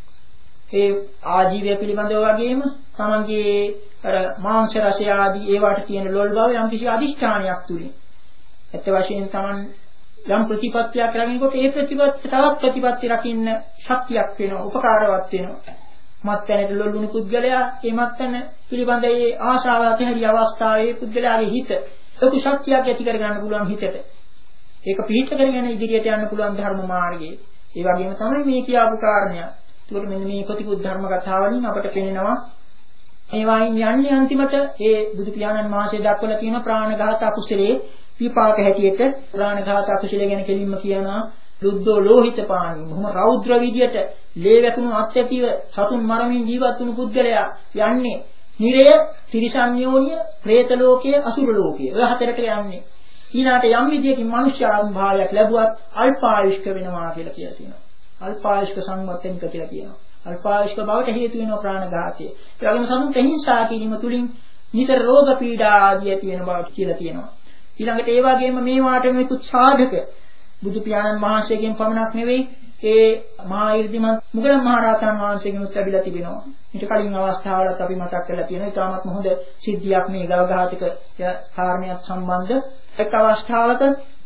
ඒ ආජීවය පිළිබඳව වගේම තමන්ගේ අර මාංශ රසය ආදී ඒවට තියෙන ලොල් බව යම් කිසි අදිෂ්ඨානයක් තුලින් ඇත්ත වශයෙන් තමන් යම් ප්‍රතිපත්තියක් රකින්නකොට ඒ ප්‍රතිපත්තිය තවත් ප්‍රතිපත්ති රකින්න ශක්තියක් වෙනවා, උපකාරවත් වෙනවා. මත්පැනට ලොල්ුණු පුද්ගලයා ඒ මත්පැන පිළිබඳ ඒ ආශාව ඇතිහැරි අවස්ථාවේ පුද්ගලයාගේ හිත ලොකු ශක්තියක් ඇති කර ගන්න පුළුවන් හිතට. ඒක පිහිට කරගෙන ඉදිරියට යන්න පුළුවන් ධර්ම මාර්ගයේ. ඒ වගේම තමයි මේ කියාපු කාරණය. ඒකට මෙන්න මේ ප්‍රතිපුත් ධර්ම කතාවලින් අපට පේනවා මේ වයින් යන්නේ අන්තිමට ඒ බුදු පියාණන් වහන්සේ දක්වලා තියෙන ප්‍රාණඝාත අකුසලයේ විපාක හැටියට ප්‍රාණඝාත අකුසලය ගැන කෙලින්ම කියනවා රුද්ධෝ ලෝහිත පානි මොහොම රෞද්‍ර විදියට ලේ වැකුණු අත්‍යතිව සතුන් මරමින් ජීවත් වුණු පුද්ගලයා යන්නේ නිරය, තිරිසන් යෝනිය, പ്രേත ලෝකය, අසුර ලෝකය. ඔය හතරට යන්නේ. ඊළාට යම් විදියකින් මනුෂ්‍ය ආත්ම භාවයක් ලැබුවත් අල්පායුෂ්ක වෙනවා කියලා කියලා තියෙනවා. අල්පායුෂ්ක සංවත්තනික කියලා කියනවා. අල්පායුෂ්ක බවට හේතු වෙනවා ප්‍රාණඝාතය. ඒ වගේම සමුත් හිංසා කිරීම තුලින් නිතර රෝග පීඩා ආදී ඇති වෙන බව කියලා තියෙනවා. ඊළඟට ඒ වගේම මේ වාට මේකුත් සාධක බුදු පියාණන් වහන්සේගෙන් පමණක් නෙවෙයි ඒ මහා ඊර්ධිමත් මුගලන් මහරහතන් වහන්සේගෙන් උත් ලැබිලා තිබෙනවා. ඊට කලින් අවස්ථාවලත් අපි මතක් කරලා තියෙනවා. ඊටමත් හොඳ සිද්ධියක් මේ ගවඝාතක කාරණයක් සම්බන්ධ එක් අවස්ථාවක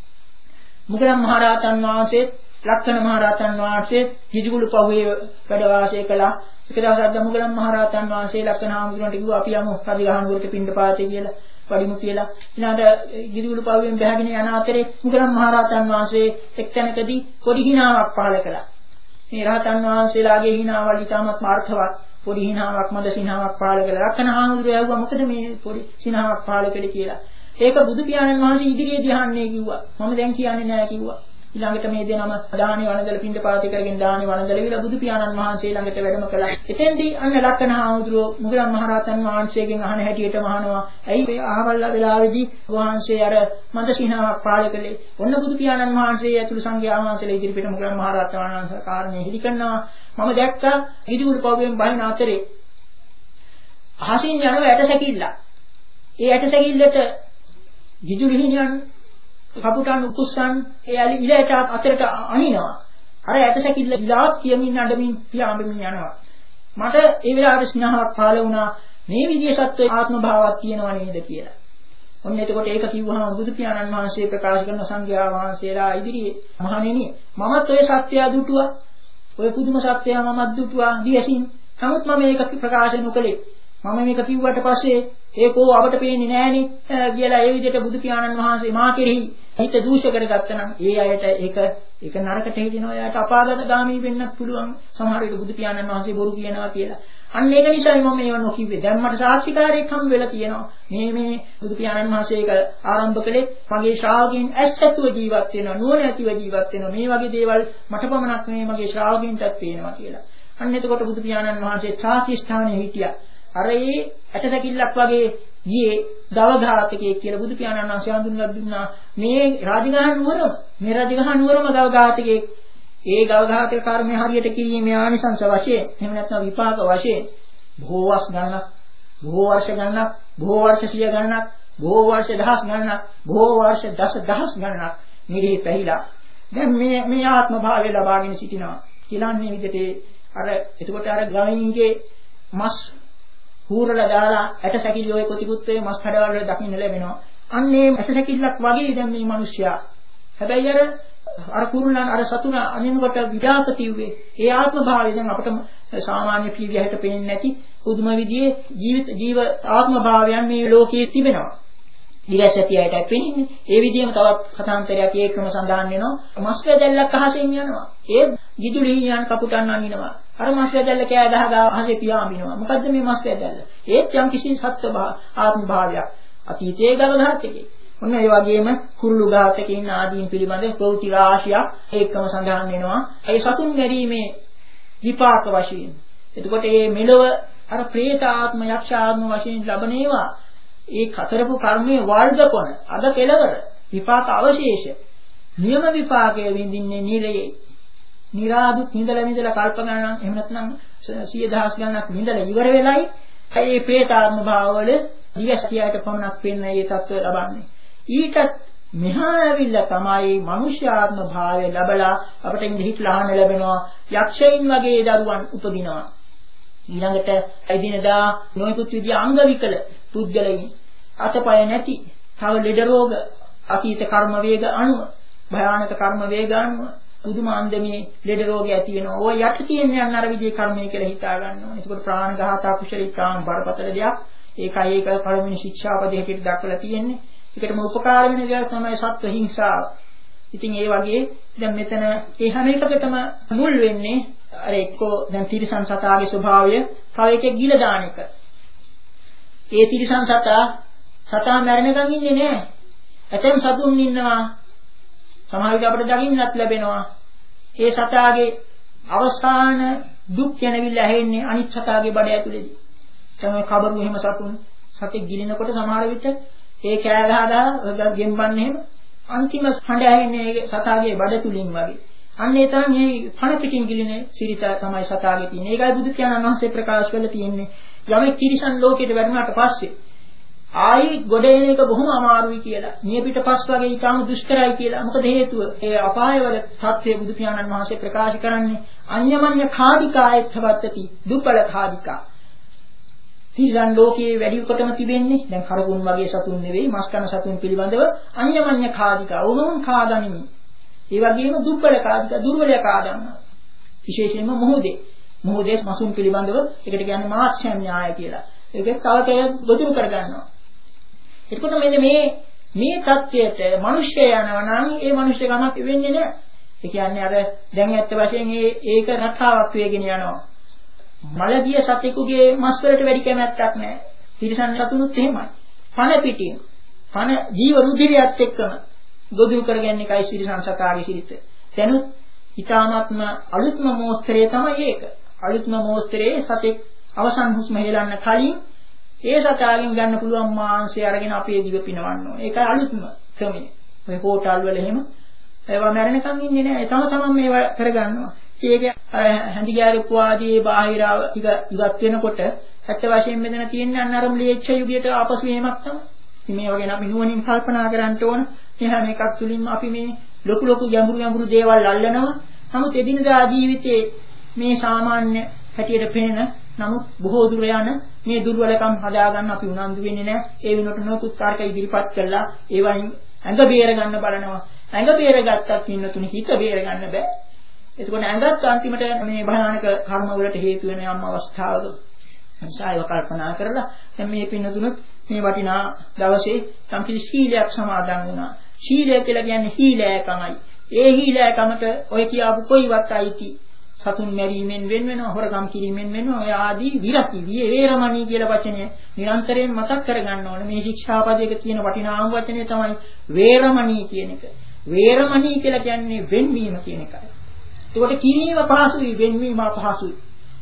මුගලන් මහරහතන් වහන්සේ ලක්ෂණ මහරහතන් වහන්සේ හිජුගුළු පහුවේ වැඩ වාසය කළා. එක දවසක් මුගලන් මහරහතන් වහන්සේ ලක්ෂණ හාමුදුරන්ට කිව්වා අපි යමු රජගහනුවරට පිණ්ඩපාතේ කියලා. වඩිමු කියලා. ඊළඟට ගිරිගුළු පහුවෙන් බහගෙන යන අතරේ මුගලන් මහරහතන් වහන්සේ එක්තැනකදී පොඩි හිණාවක් පහල කළා. මේ රහතන් වහන්සේලාගේ හිණාවල් ඊටමත් මාර්ථවත් පොඩි හිණාවක් මද සිනාවක් පහල කළා. ලක්ෂණ හාමුදුරුවෝ ඇහුවා මොකද මේ පොඩි සිනාවක් පහල කළේ කියලා. ඒක බුදු පියාණන් වහන්සේ ඉදිරියේදී අහන්නේ කිව්වා. මම දැන් කියන්නේ නෑ කිව්වා. ඊළඟට මේ දෙනම දානි වළඳල පිණ්ඩපාතේ කරගෙන දානි වළඳල විලා බුදු පියාණන් වහන්සේ ළඟට වැඩම කළා. එතෙන්දී අන්න ලක්ෂණ හාමුදුරුවෝ මුගලන් මහරහතන් වහන්සේගෙන් අහන හැටියට මහනවා. ඇයි මේ අහවල් වෙලාවේදී වහන්සේ අර මද සිනාවක් පහල කළේ? ඔන්න බුදු පියාණන් වහන්සේ ඇතුළු සංඝයා වහන්සේලා ඉදිරිපිට මුගලන් මහරහතන් වහන්සේ කාරණේ හිලි කරනවා. මම දැක්කා ඉදිරිගුළු පහුවෙන් බහින අතරේ අහසින් යන ඇටසැකිල්ල. ඒ ඇටසැකිල්ලට ගිජුලිහිණියන් කපුටන් උකුස්සන් ඒ ඉලයට අතරට අනිනවා. අර ඇටසැකිල්ල විලාත් කියමින් අඬමින් පියාඹමින් යනවා. මට ඒ වෙලාවට ස්නේහයක් පහළ වුණා මේ විදිහේ සත්වයේ ආත්ම භාවයක් තියෙනව නේද කියලා. ඔන්න එතකොට ඒක කිව්වහම බුදු පියාණන් වහන්සේ ප්‍රකාශ කරන සංඝයා වහන්සේලා ඉදිරියේ මහණෙනි මමත් ඔය සත්‍යය දුටුවා. ඔය පුදුම සත්‍යය මමත් දුටුවා දියසින්. නමුත් මම මේක ප්‍රකාශ නොකළේ. මම මේක කිව්වට පස්සේ ඒකෝ අපට පේන්නේ නෑනේ කියලා ඒ විදිහට බුදු පියාණන් වහන්සේ මා කෙරෙහි හිත දූෂ කරගත්තා නම් ඒ අයට ඒක ඒක නරකට හිතෙනවා. එයාට අපාගත ගාමී වෙන්නත් පුළුවන්. සමහර විට බුදු පියාණන් වහන්සේ බොරු කියනවා කියලා. අන්න ඒක නිසායි මම මේව නොකිව්වේ. දැන් මට සාක්ෂිකාරයෙක් හම් වෙලා තියෙනවා. මේ මේ බුදු පියාණන් වහන්සේ ඒක ආරම්භ කළේ මගේ ශ්‍රාවකයන් ඇස්සතුව ජීවත් වෙනවා, නුවණ ඇතිව ජීවත් වෙනවා. මේ වගේ දේවල් මට පමණක් නෙමෙයි මගේ ශ්‍රාවකයන්ටත් පේනවා කියලා. අන්න එතකොට බුදු පියාණන් වහන්සේ සාක්ෂි ස්ථානයේ හිටියා. අර ඒ ඇටසැකිල්ලක් වගේ ගියේ ගවඝාතකයෙක් කියලා බුදු පියාණන් වහන්සේ හඳුන්වලා දුන්නා. මේ රාජගහ නුවරම මේ රාජගහ නුවරම ගවඝාතකයෙක්. ඒ ගවඝාතක කර්මය හරියට කිරීමේ ආනිසංස වශයෙන් එහෙම නැත්නම් විපාක වශයෙන් බොහෝ වස් ගණනක්, බොහෝ වර්ෂ ගණනක්, බොහෝ වර්ෂ සිය ගණනක්, බොහෝ වර්ෂ දහස් ගණනක්, බොහෝ වර්ෂ දස දහස් ගණනක් නිරේ පැහිලා දැන් මේ මේ ආත්ම භාවය ලබාගෙන සිටිනවා. කියලාන්නේ විදිහට අර එතකොට අර ගවයින්ගේ මස් හූරලා දාලා ඇටසැකිලි ඔය කොතිකුත් වේ මස් කඩවල වල දකින්න ලැබෙනවා. අන්නේ ඇටසැකිල්ලක් වගේ දැන් මේ මිනිස්සයා. හැබැයි අර අර කුරුල්ලන් අර සතුන අනිනකොට විඩාපතිව්වේ ඒ ආත්ම භාවය දැන් අපට සාමාන්‍ය පීඩියකට පේන්නේ නැති පුදුම විදිහේ ජීවිත ජීව ආත්ම භාවයන් මේ ලෝකයේ තිබෙනවා. දිවසතියයිට පෙනෙන්නේ. ඒ විදිහම තවත් කතාන්තරයක් ඒකම සඳහන් වෙනවා. මස් වැදල්ලක් අහසෙන් යනවා. ඒ ගිජුලිහියන් කපුටන් අනිනවා. අර මස් වැදල්ල කෑ ගහගා අහසේ පියාඹිනවා. මොකද්ද මේ මස් වැදල්ල? ඒත් යම් කිසි සත්ත්ව ආත්ම භාවයක්. අතීතයේ ගවඝාතකේ. ඔන්න ඒ වගේම කුරුළු ඝාතකයන් ආදීන් පිළිබඳ ප්‍රවෘත්ති රාශියක් ඒකම සඳහන් වෙනවා. ඒ සතුන් මැරීමේ විපාක වශයෙන්. එතකොට මේ මෙලොව අර പ്രേත ආත්ම යක්ෂ ආත්ම වශයෙන් ලැබෙනවා. ඒ කතරපු කර්මයේ වර්ධකොන අද කෙලවර විපාක අවශේෂ නියම විපාකයේ විඳින්නේ නිරයේ. නිරාදු විඳලා විඳලා කල්ප ගණන් එහෙම නැත්නම් සිය දහස් ගණනක් විඳලා ඉවර වෙලයි ඒ പ്രേතාත්ම භාවවල දිවස්තියට පමණක් වෙන්න ඒ තත්ත්වය ලබන්නේ. ඊට මෙහා ඇවිල්ලා තමයි මනුෂ්‍යාත්ම භාවය ලැබලා අපිට ඉඳ හිටලා අහන්න ලැබෙනවා යක්ෂයින් වගේ දරුවන් උපදිනවා. ඊළඟට එදිනදා නොයෙකුත් විදිහ අංග විකල පුද්ගලයන් අතපය නැති තව ලෙඩ රෝග අතීත කර්ම වේග අනුව භයානක කර්ම වේග අනුව පුදුම අන්දමේ ලෙඩ රෝග ඇති වෙනවා. ඔය යට තියෙන යන අර විදිහේ කර්මය කියලා හිතා ගන්නවා. ඒකෝට ප්‍රාණඝාත අකුශලිකාම් බරපතල දෙයක්. ඒකයි ඒක පළවෙනි ශික්ෂාපදයේ හැටියට දක්වලා තියෙන්නේ. ඒකටම උපකාර වෙන දේ තමයි සත්ව හිංසාව. ඉතින් ඒ වගේ දැන් මෙතන ඒ හැම එකකටම මුල් වෙන්නේ අර එක්කෝ දැන් තිරිසන් සතාගේ ස්වභාවය තව එකෙක් ගිල දාන එක. ඒ තිරිසන් සතා සතා මැරෙනකන් ඉන්නේ නැහැ. ඇතැම් සතුන් ඉන්නවා සමහර විට අපිට දකින්නත් ලැබෙනවා. ඒ සතාගේ අවසාන දුක් යනවිල්ල ඇහෙන්නේ අනිත් සතාගේ බඩ ඇතුලේදී. තමයි කබරු එහෙම සතුන් සතෙක් ගිලිනකොට සමහර විට ඒ කෑ ගහලා ගෙම්බන්නේ එහෙම අන්තිම හඬ ඇහෙන්නේ ඒ සතාගේ බඩ තුලින් වගේ. අන්න ඒ තරම් මේ පණ පිටින් ගිලිනේ සිරිත තමයි සතාගේ තියෙන්නේ. ඒකයි බුදු පියාණන් වහන්සේ ප්‍රකාශ කරලා තියෙන්නේ. යමෙක් තිරිසන් ලෝකයට වැඩුණාට පස්සේ ආයි ගොඩ එන එක බොහොම අමාරුයි කියලා. නිය පිට පස් වගේ ඊටාම දුෂ්කරයි කියලා. මොකද හේතුව? ඒ අපායවල තත්ත්වයේ බුදු පියාණන් වහන්සේ ප්‍රකාශ කරන්නේ අඤ්ඤමඤ්ඤ කාදිකායත්වත්තති දුබ්බල කාදිකා. තිරිසන් ලෝකයේ වැඩි කොටම තිබෙන්නේ දැන් කරගුන් වගේ සතුන් නෙවෙයි මස් කන සතුන් පිළිබඳව අඤ්ඤමඤ්ඤ කාදිකා. ඕනෝන් කාදනිමි. ඒ වගේම දුබ්බල කාදිකා දුර්වලය කාදන්නා. විශේෂයෙන්ම මොහොතේ මොහොතේ මසුන් පිළිබඳව ඒකට කියන්නේ මාත්‍ෂ්‍ය න්‍යාය කියලා. ඒකෙත් තව කය ගොදුරු කරගන්නවා. එතකොට මෙන්න මේ මේ தත්වයට මිනිස්සය යනවා නම් ඒ මිනිස්සය ගමක් වෙන්නේ නැහැ. ඒ කියන්නේ අර දැන් ඇත්ත වශයෙන් ඒ ඒක රටාවක් වේගෙන යනවා. මලදිය සතෙකුගේ මස් වලට වැඩි කැමැත්තක් නැහැ. තිරිසන් සතුනුත් එහෙමයි. පණ පිටින් පණ ජීව රුධිරයත් එක්කම ගොදුරු කරගන්න එකයි තිරිසන් සතාගේ සිරිත. දැනුත් ඊ타ත්ම අලුත්ම මෝස්තරය තමයි ඒක. අලුත්ම මෝස්තරයේ සතෙක් අවසන් හුස්ම හෙලන්න කලින් ඒ සතාගෙන් ගන්න පුළුවන් මාංශය අරගෙන අපේ දිව පිනවන්න ඕනේ. ඒකයි අලුත්ම ක්‍රමය. ඔය හෝටල් වල එහෙම ඒවා මැරෙනකන් ඉන්නේ නැහැ. තම තමන් මේවා කරගන්නවා. ඒක හැඳි ගෑරුපු ආදී බාහිර ටික ඉවත් වෙනකොට ඇත්ත වශයෙන්ම මෙතන තියෙන්නේ අන්න අර ම්ලේච්ඡ යුගයට ආපසු වීමක් තමයි. ඉතින් මේ වගේ අපි නුවණින් කල්පනා කරන්න ඕන. මේ හැම එකක් තුලින්ම අපි මේ ලොකු ලොකු ගැඹුරු ගැඹුරු දේවල් අල්ලනවා. නමුත් එදිනදා ජීවිතේ මේ සාමාන්‍ය හැටියට පේන නමුත් බොහෝ දුර යන මේ දුර්වලකම් හදාගන්න අපි උනන්දු වෙන්නේ නැහැ. ඒ වෙනකොට නොකුත් කාර්ක ඉදිරිපත් කළා ඒවයින් ඇඟ බේර ගන්න බලනවා. ඇඟ බේර ගත්තත් ඉන්නතුනි හිත බේර ගන්න බෑ. එතකොට ඇඟත් අන්තිමට මේ භයානක කර්ම වලට හේතු වෙන යම් අවස්ථාවක සංසායව කල්පනා කරලා දැන් මේ පින්නතුනත් මේ වටිනා දවසේ සම්පූර්ණ ශීලයක් සමාදන් වුණා. ශීලය කියලා කියන්නේ හීලෑකමයි. ඒ හීලෑකමට ඔය කියාපු කොයිවත් අයිති සතුන් මැරීමෙන් වෙන වෙනවා, හොරකම් කිරීමෙන් වෙනවා, ඔය ආදී විරති, වේරමණී කියලා වචනය නිරන්තරයෙන් මතක් කරගන්න ඕනේ. මේ ශික්ෂාපදයක තියෙන වටිනාම වචනය තමයි වේරමණී කියන එක. වේරමණී කියලා කියන්නේ වෙන්වීම කියන එකයි. ඒකට කිරීම පහසුයි, වෙන්වීම අපහසුයි.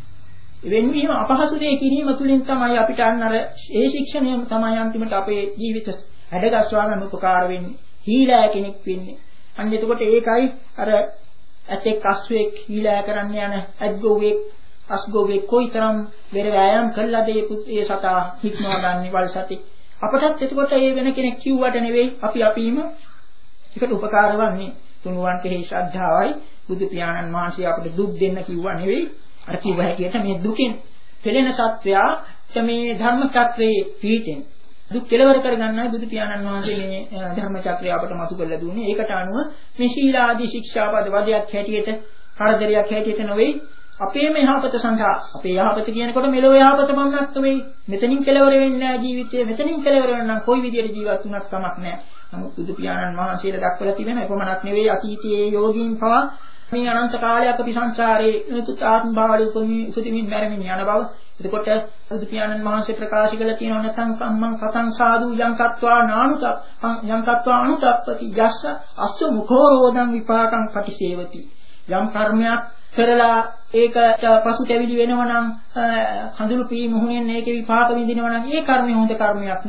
වෙන්වීම අපහසු දේ කිරීම තුලින් තමයි අපිට අන්න අර ඒ ශික්ෂණය තමයි අන්තිමට අපේ ජීවිත හැඩගස්වා ගන්න උපකාර වෙන්නේ. හීලෑ කෙනෙක් වෙන්නේ. අන්න එතකොට ඒකයි අර ඇතෙක් අස්වෙක් හීලෑ කරන්න යන ඇත්ගොවෙක් අස්ගොවෙක් කොයිතරම් වෙර වෑයම් කළාද ඒ සතා හික්මවා ගන්න වල සතේ. අපටත් එතකොට ඒ වෙන කෙනෙක් කිව්වට නෙවෙයි අපි අපිම ඒකට උපකාර වන්නේ. තුනුවන් කෙරෙහි ශ්‍රද්ධාවයි බුදු පියාණන් වහන්සේ අපිට දුක් දෙන්න කිව්වා නෙවෙයි. අර කිව්ව හැටියට මේ දුකෙන් පෙළෙන සත්වයා මේ ධර්ම චක්‍රයේ පිහිටෙන් දුක් කෙලවර කරගන්නයි බුදු පියාණන් වහන්සේ මේ ධර්ම චක්‍රය අපට මතු කරලා දුන්නේ. ඒකට අනුව මේ ශීලාදී ශික්ෂාපද වදයක් හැටියට කරදරයක් හැටියට නෙවෙයි අපේ මේ යහපත සඳහා අපේ යහපත කියනකොට මෙලොව යහපත පමණක් නෙවෙයි. මෙතනින් කෙලවර වෙන්නේ නැහැ ජීවිතේ. මෙතනින් කෙලවර වෙන නම් කොයි විදියට ජීවත් වුණත් කමක් නැහැ. නමුත් බුදු පියාණන් වහන්සේලා දක්වලා තිබෙන එපමණක් නෙවෙයි අතීතයේ යෝගීන් පවා මේ අනන්ත කාලයක් අපි සංසාරේ නිකුත් ආත්ම භාවවල උපදිමින් මැරෙමින් යන බව. එතකොට බුදු පියාණන් වහන්සේ ප්‍රකාශ කළා තියෙනවා නැත්නම් කම්මං කතං සාදු යංකත්වා නානුත යංකත්වා අනුතප්පති යස්ස අස්ස මුඛෝ රෝධං විපාකං පටිසේවති. යම් කර්මයක් කරලා ඒකට පසුතැවිලි වෙනවා නම් කඳුළු පී මුහුණෙන් ඒකේ විපාක විඳිනවා නම් ඒ කර්මය හොඳ කර්මයක් නෙවෙයි.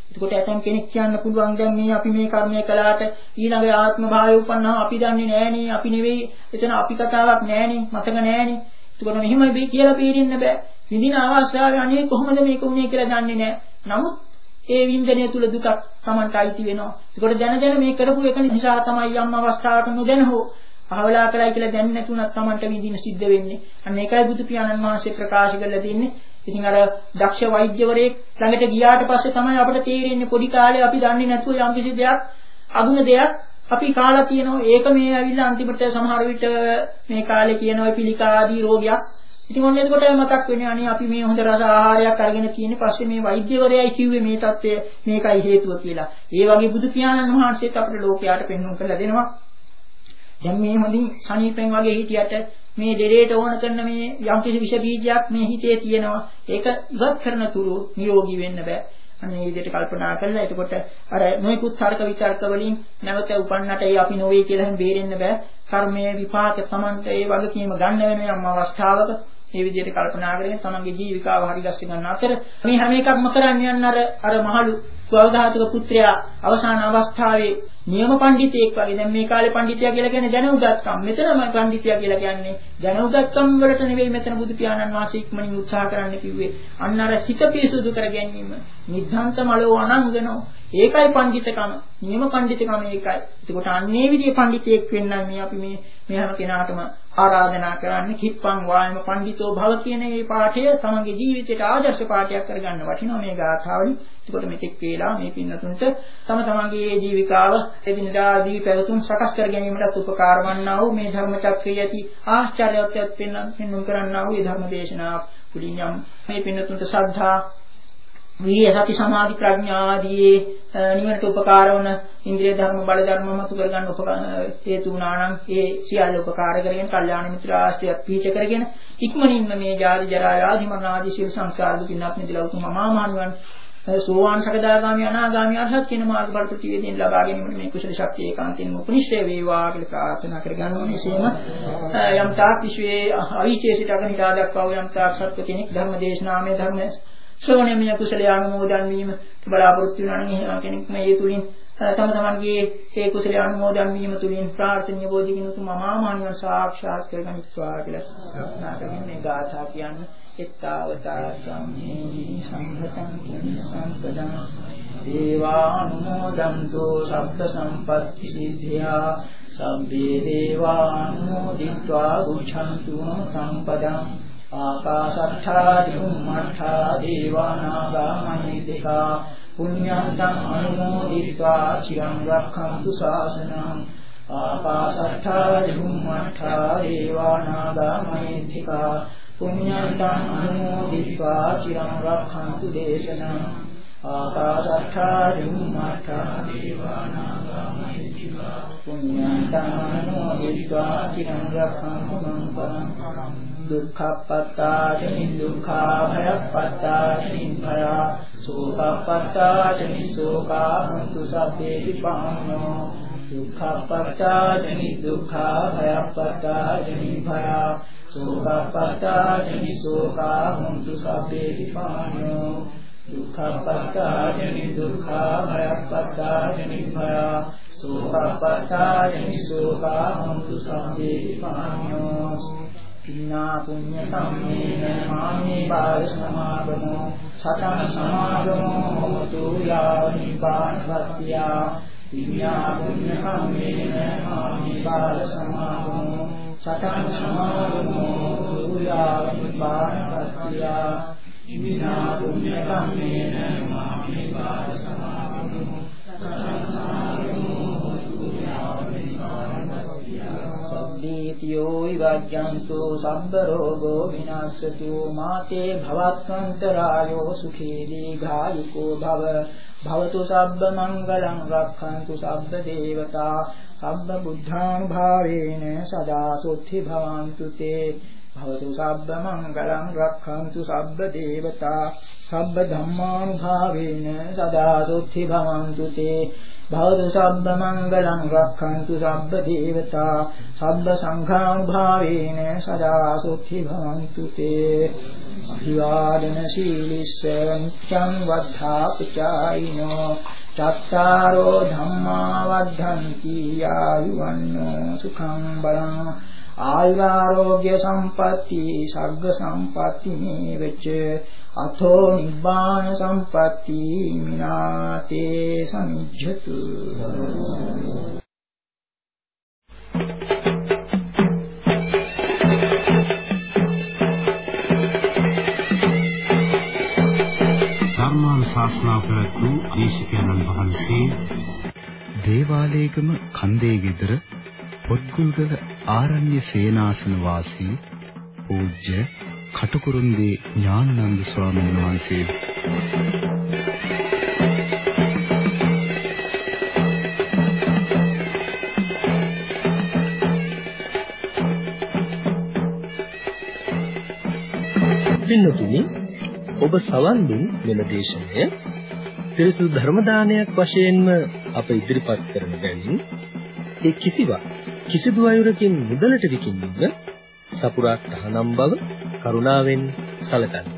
එතකොට ඇතම් කෙනෙක් කියන්න පුළුවන් දැන් මේ අපි මේ කර්මය කළාට ඊළඟ ආත්ම භාවය උපන්නා අපි දන්නේ නෑනේ අපි නෙවෙයි එතන අපි කතාවක් නෑනේ මතක නෑනේ. එතකොට මෙහෙම බී කියලා පීරින්න බෑ. විඳින අවස්ථාවේ අනේ කොහොමද මේක උනේ කියලා දන්නේ නෑ. නමුත් ඒ වින්දනය තුල දුකක් Tamanට අයිති වෙනවා. ඒකට දැන දැන මේ කරපු එක නිසා තමයි යම් අවස්ථාවක නොදැන හෝ අහවලා කරයි කියලා දැන නැතුණත් Tamanට විඳින සිද්ධ වෙන්නේ. අන්න ඒකයි බුදු පියාණන් වහන්සේ ප්‍රකාශ කරලා දෙන්නේ. ඉතින් අර දක්ෂ වෛද්‍යවරයෙක් ළඟට ගියාට පස්සේ තමයි අපිට තේරෙන්නේ පොඩි කාලේ අපි දන්නේ නැතුව යම් කිසි දෙයක් අගුණ දෙයක් අපි කාලා තියෙනවා. ඒක මේ ඇවිල්ලා අන්තිමට සමහර විට මේ කාලේ කියනවා පිළිකා ආදී රෝගයක්. ඉතින් ඔන්න එතකොට මතක් වෙන්නේ අනේ අපි මේ හොඳ රස ආහාරයක් අරගෙන තියෙන්නේ පස්සේ මේ වෛද්‍යවරයයි කිව්වේ මේ தත්ත්වය මේකයි හේතුව කියලා. ඒ වගේ බුදු පියාණන් වහන්සේත් අපිට ලෝකයට පෙන්වන්න කරලා දෙනවා. දැන් මේ හොඳින් සනීපෙන් වගේ හිටියට මේ දෙරේට ඕන කරන මේ යම්කිසි විෂ බීජයක් මේ හිතේ තියෙනවා. ඒක ඉවත් කරන තුරු නියෝගී වෙන්න බෑ. අන්න මේ විදිහට කල්පනා කරලා එතකොට අර නොයෙකුත් තර්ක විතර්ක වලින් නැවත උපන්නට ඒ අපි නොවේ කියලා හැම බේරෙන්න බෑ. කර්මයේ විපාක Tamanට ඒ වගකීම ගන්න වෙන යම් අවස්ථාවක මේ විදිහට කල්පනා කරගෙන තමන්ගේ ජීවිකාව හරිගස්ස ගන්න අතර මේ හැම එකක්ම කරන්නේ යන අර අර මහලු ගෞධාතුක පුත්‍රයා අවසාන අවස්ථාවේ නියම පඬිතෙක් වගේ. දැන් මේ කාලේ පඬිතියා කියලා කියන්නේ දැනුගත්කම්. මෙතනම පඬිතියා කියලා කියන්නේ දැනුගත්කම් වලට නෙවෙයි මෙතන බුදු පියාණන් වහන්සේ ඉක්මනින් උත්සාහ කරන්න කිව්වේ. අන්න අර සිත පිරිසුදු කර ගැනීම. නිද්ධාන්ත මලෝ අනංගනෝ. ඒකයි පඬිතකම. නියම පඬිතකම ඒකයි. ඒකට අන්නේ විදිහේ පඬිතෙක් වෙන්න මේ අපි මේ මේ හැම කෙනාටම ආරාධනා කරන්නේ කිප්පං වායම පඬිතෝ භව කියන මේ පාඨය තමන්ගේ ජීවිතයට ආදර්ශ පාඨයක් කරගන්න වටිනවා මේ ගාථාවලින්. ඒකට මෙතෙක් වේලා මේ පින්නතුන්ට තම තමන්ගේ ජීවිකාව එදිනදා දී පැවතුම් සකස් කර ගැනීමට උපකාර වන්නා වූ මේ ධර්ම චක්‍රය ඇති ආශ්චර්යවත් පෙන්වන්න පෙන්වන්න කරන්නා වූ මේ ධර්ම දේශනාව කුලින් යම් මේ පින්නතුන්ට ශ්‍රද්ධා විරිය සති සමාධි ප්‍රඥා ආදී නිවනට උපකාර වන ඉන්ද්‍රිය ධර්ම බල ධර්ම මතු කරගන්න හේතු වුණා නම් ඒ සියල්ල උපකාර කරගෙන කල්යාණ මිත්‍ර ආශ්‍රයත් පිහිට කරගෙන ඉක්මනින්ම මේ ජාති ජරා ව්‍යාධි මරණ ආදී සියලු සංසාර දුකින්වත් මිදලා උතුම් අමා මහ නිවන් සෝවාන් සකදාගාමි අනාගාමි අරහත් කියන මාර්ගඵල ප්‍රතිවේදීන් ලබා ගැනීමට මේ කුසල ශක්තිය ඒකාන්තයෙන්ම උපනිශ්‍රේ වේවා කියලා ප්‍රාර්ථනා කරගන්න ඕනේ. එසේම යම් තාක් විශ්වයේ අවීචේ සිට අගනිකා දක්වා යම් තාක් සත්ව කෙනෙක් ධර්ම දේශනාමය ධර්ම ශ්‍රවණමය කුසලය අනුමෝදන් වීම බලාපොරොත්තු වෙනා නම් කෙනෙක් මේ තුලින් තම තමන්ගේ ඒ කුසලය අනුමෝදන් වීම තුලින් ප්‍රාර්ථනීය බෝධිකින් උතුම් අමා මහ නිවන් සාක්ෂාත් කරගනිත්වා කියලා ප්‍රාර්ථනා කරගෙන මේ ගාථා කියන්නේ එත්තාවතා සම්මේහි සංඝතං සම්පදං දේවානුමෝදන්තෝ සබ්බ සම්පත්ති සිද්ධා සම්බේ දේවානුමෝදිत्वा ගුච්ඡන්තු සම්පදං ආකාශට්ඨා දිවුම්මඨා දේවානාගා මහිද්దికා පුඤ්ඤන්තං අනුමෝදිत्वा චිරං රක්ඛන්තු ශාසනං ආකාශට්ඨා දිවුම්මඨා දේවානාගා මහිද්దికා පුඤ්ඤන්තං අනුමෝදිत्वा චිරං රක්ඛන්තු දේශනං ආකාශට්ඨා දිවුම්මඨා දේවානාගා මහිද්దికා පුඤ්ඤන්තං අනුමෝදිत्वा චිරං රක්ඛන්තු මං පරං දුක්ඛප්පත්තානි දුක්ඛාභයප්පත්තානි භය සෝකප්පත්තානි සෝකා හොන්තු සබ්බේ විපාණෝ දුක්ඛප්පත්තානි දුක්ඛාභයප්පත්තානි භය සෝකප්පත්තානි සෝකා හොන්තු සබ්බේ විපාණෝ දුක්ඛප්පත්තානි දුක්ඛාභයප්පත්තානි භය සෝකප්පත්තානි සෝකා හොන්තු සබ්බේ විපාණෝ ඉන්නා පුඤ්ඤ කම්මේන මාමේ බාල සමාගමෝ සතං සමාගමෝ හෝතු යාව නිපාතත්‍ය ඉන්නා පුඤ්ඤ කම්මේන මාමේ බාල සමාගමෝ සතං සමාගමෝ හෝතු යාව නිපාතත්‍ය ඉන්නා පුඤ්ඤ කම්මේන මාමේ බාල සමාගමෝ සතං සමාගමෝ හෝතු යාව නිපාතත්‍ය සබ්බීතියෝ විවජ්ජන්තෝ සබ්බ රෝගෝ විනාශතු මාතේ භවත්වන්තරායෝ සුඛී දීඝායුකෝ භව භවතු සබ්බ මංගලං රක්ඛන්තු සබ්බ දේවතා සබ්බ බුද්ධානුභාවේන සදා සොත්ථි භවන්තු තේ භවතු සබ්බ මංගලං රක්ඛන්තු සබ්බ දේවතා සබ්බ ධම්මානුභාවේන සදා සොත්ථි භවන්තු තේ භවතු සබ්බ මංගලං රක්ඛන්තු සබ්බ දේවතා සබ්බ සංඝානුභාවේන සදා සොත්ථි භවන්තු තේ අභිවාදන සීලිස්ස නිච්ඡං වද්ධා පුචායිනෝ චත්තාරෝ ධම්මා වද්ධන්ති ආයුවන්නෝ සුඛං බලං ආයුරාෝග්‍ය සම්පatti සග්ග සම්පatti නේවච අතෝ නිබ්බාන සම්පatti මිනාතේ සමිජ්ජතු. ශාස්ත්‍රා ප්‍රතු දේශිකයන්න් වහන්සේ දේවාලේගම කන්දේ ගෙදර පොත්ගුල්ගල ආරණ්‍ය සේනාසන වාසී පූජ්‍ය කටුකුරුන්දී ඥානানন্দ ස්වාමීන් වහන්සේ පින්නතුනි ඔබ සවන් දුන් මෙම දේශනය පිරිසුදු ධර්ම දානයක් වශයෙන්ම අප ඉදිරිපත් කරන බැවින් ඒ කිසිවක් කිසිදු අයුරකින් මුදලට විකිණීම සපුරා තහනම් බව කරුණාවෙන් සැලකන්න.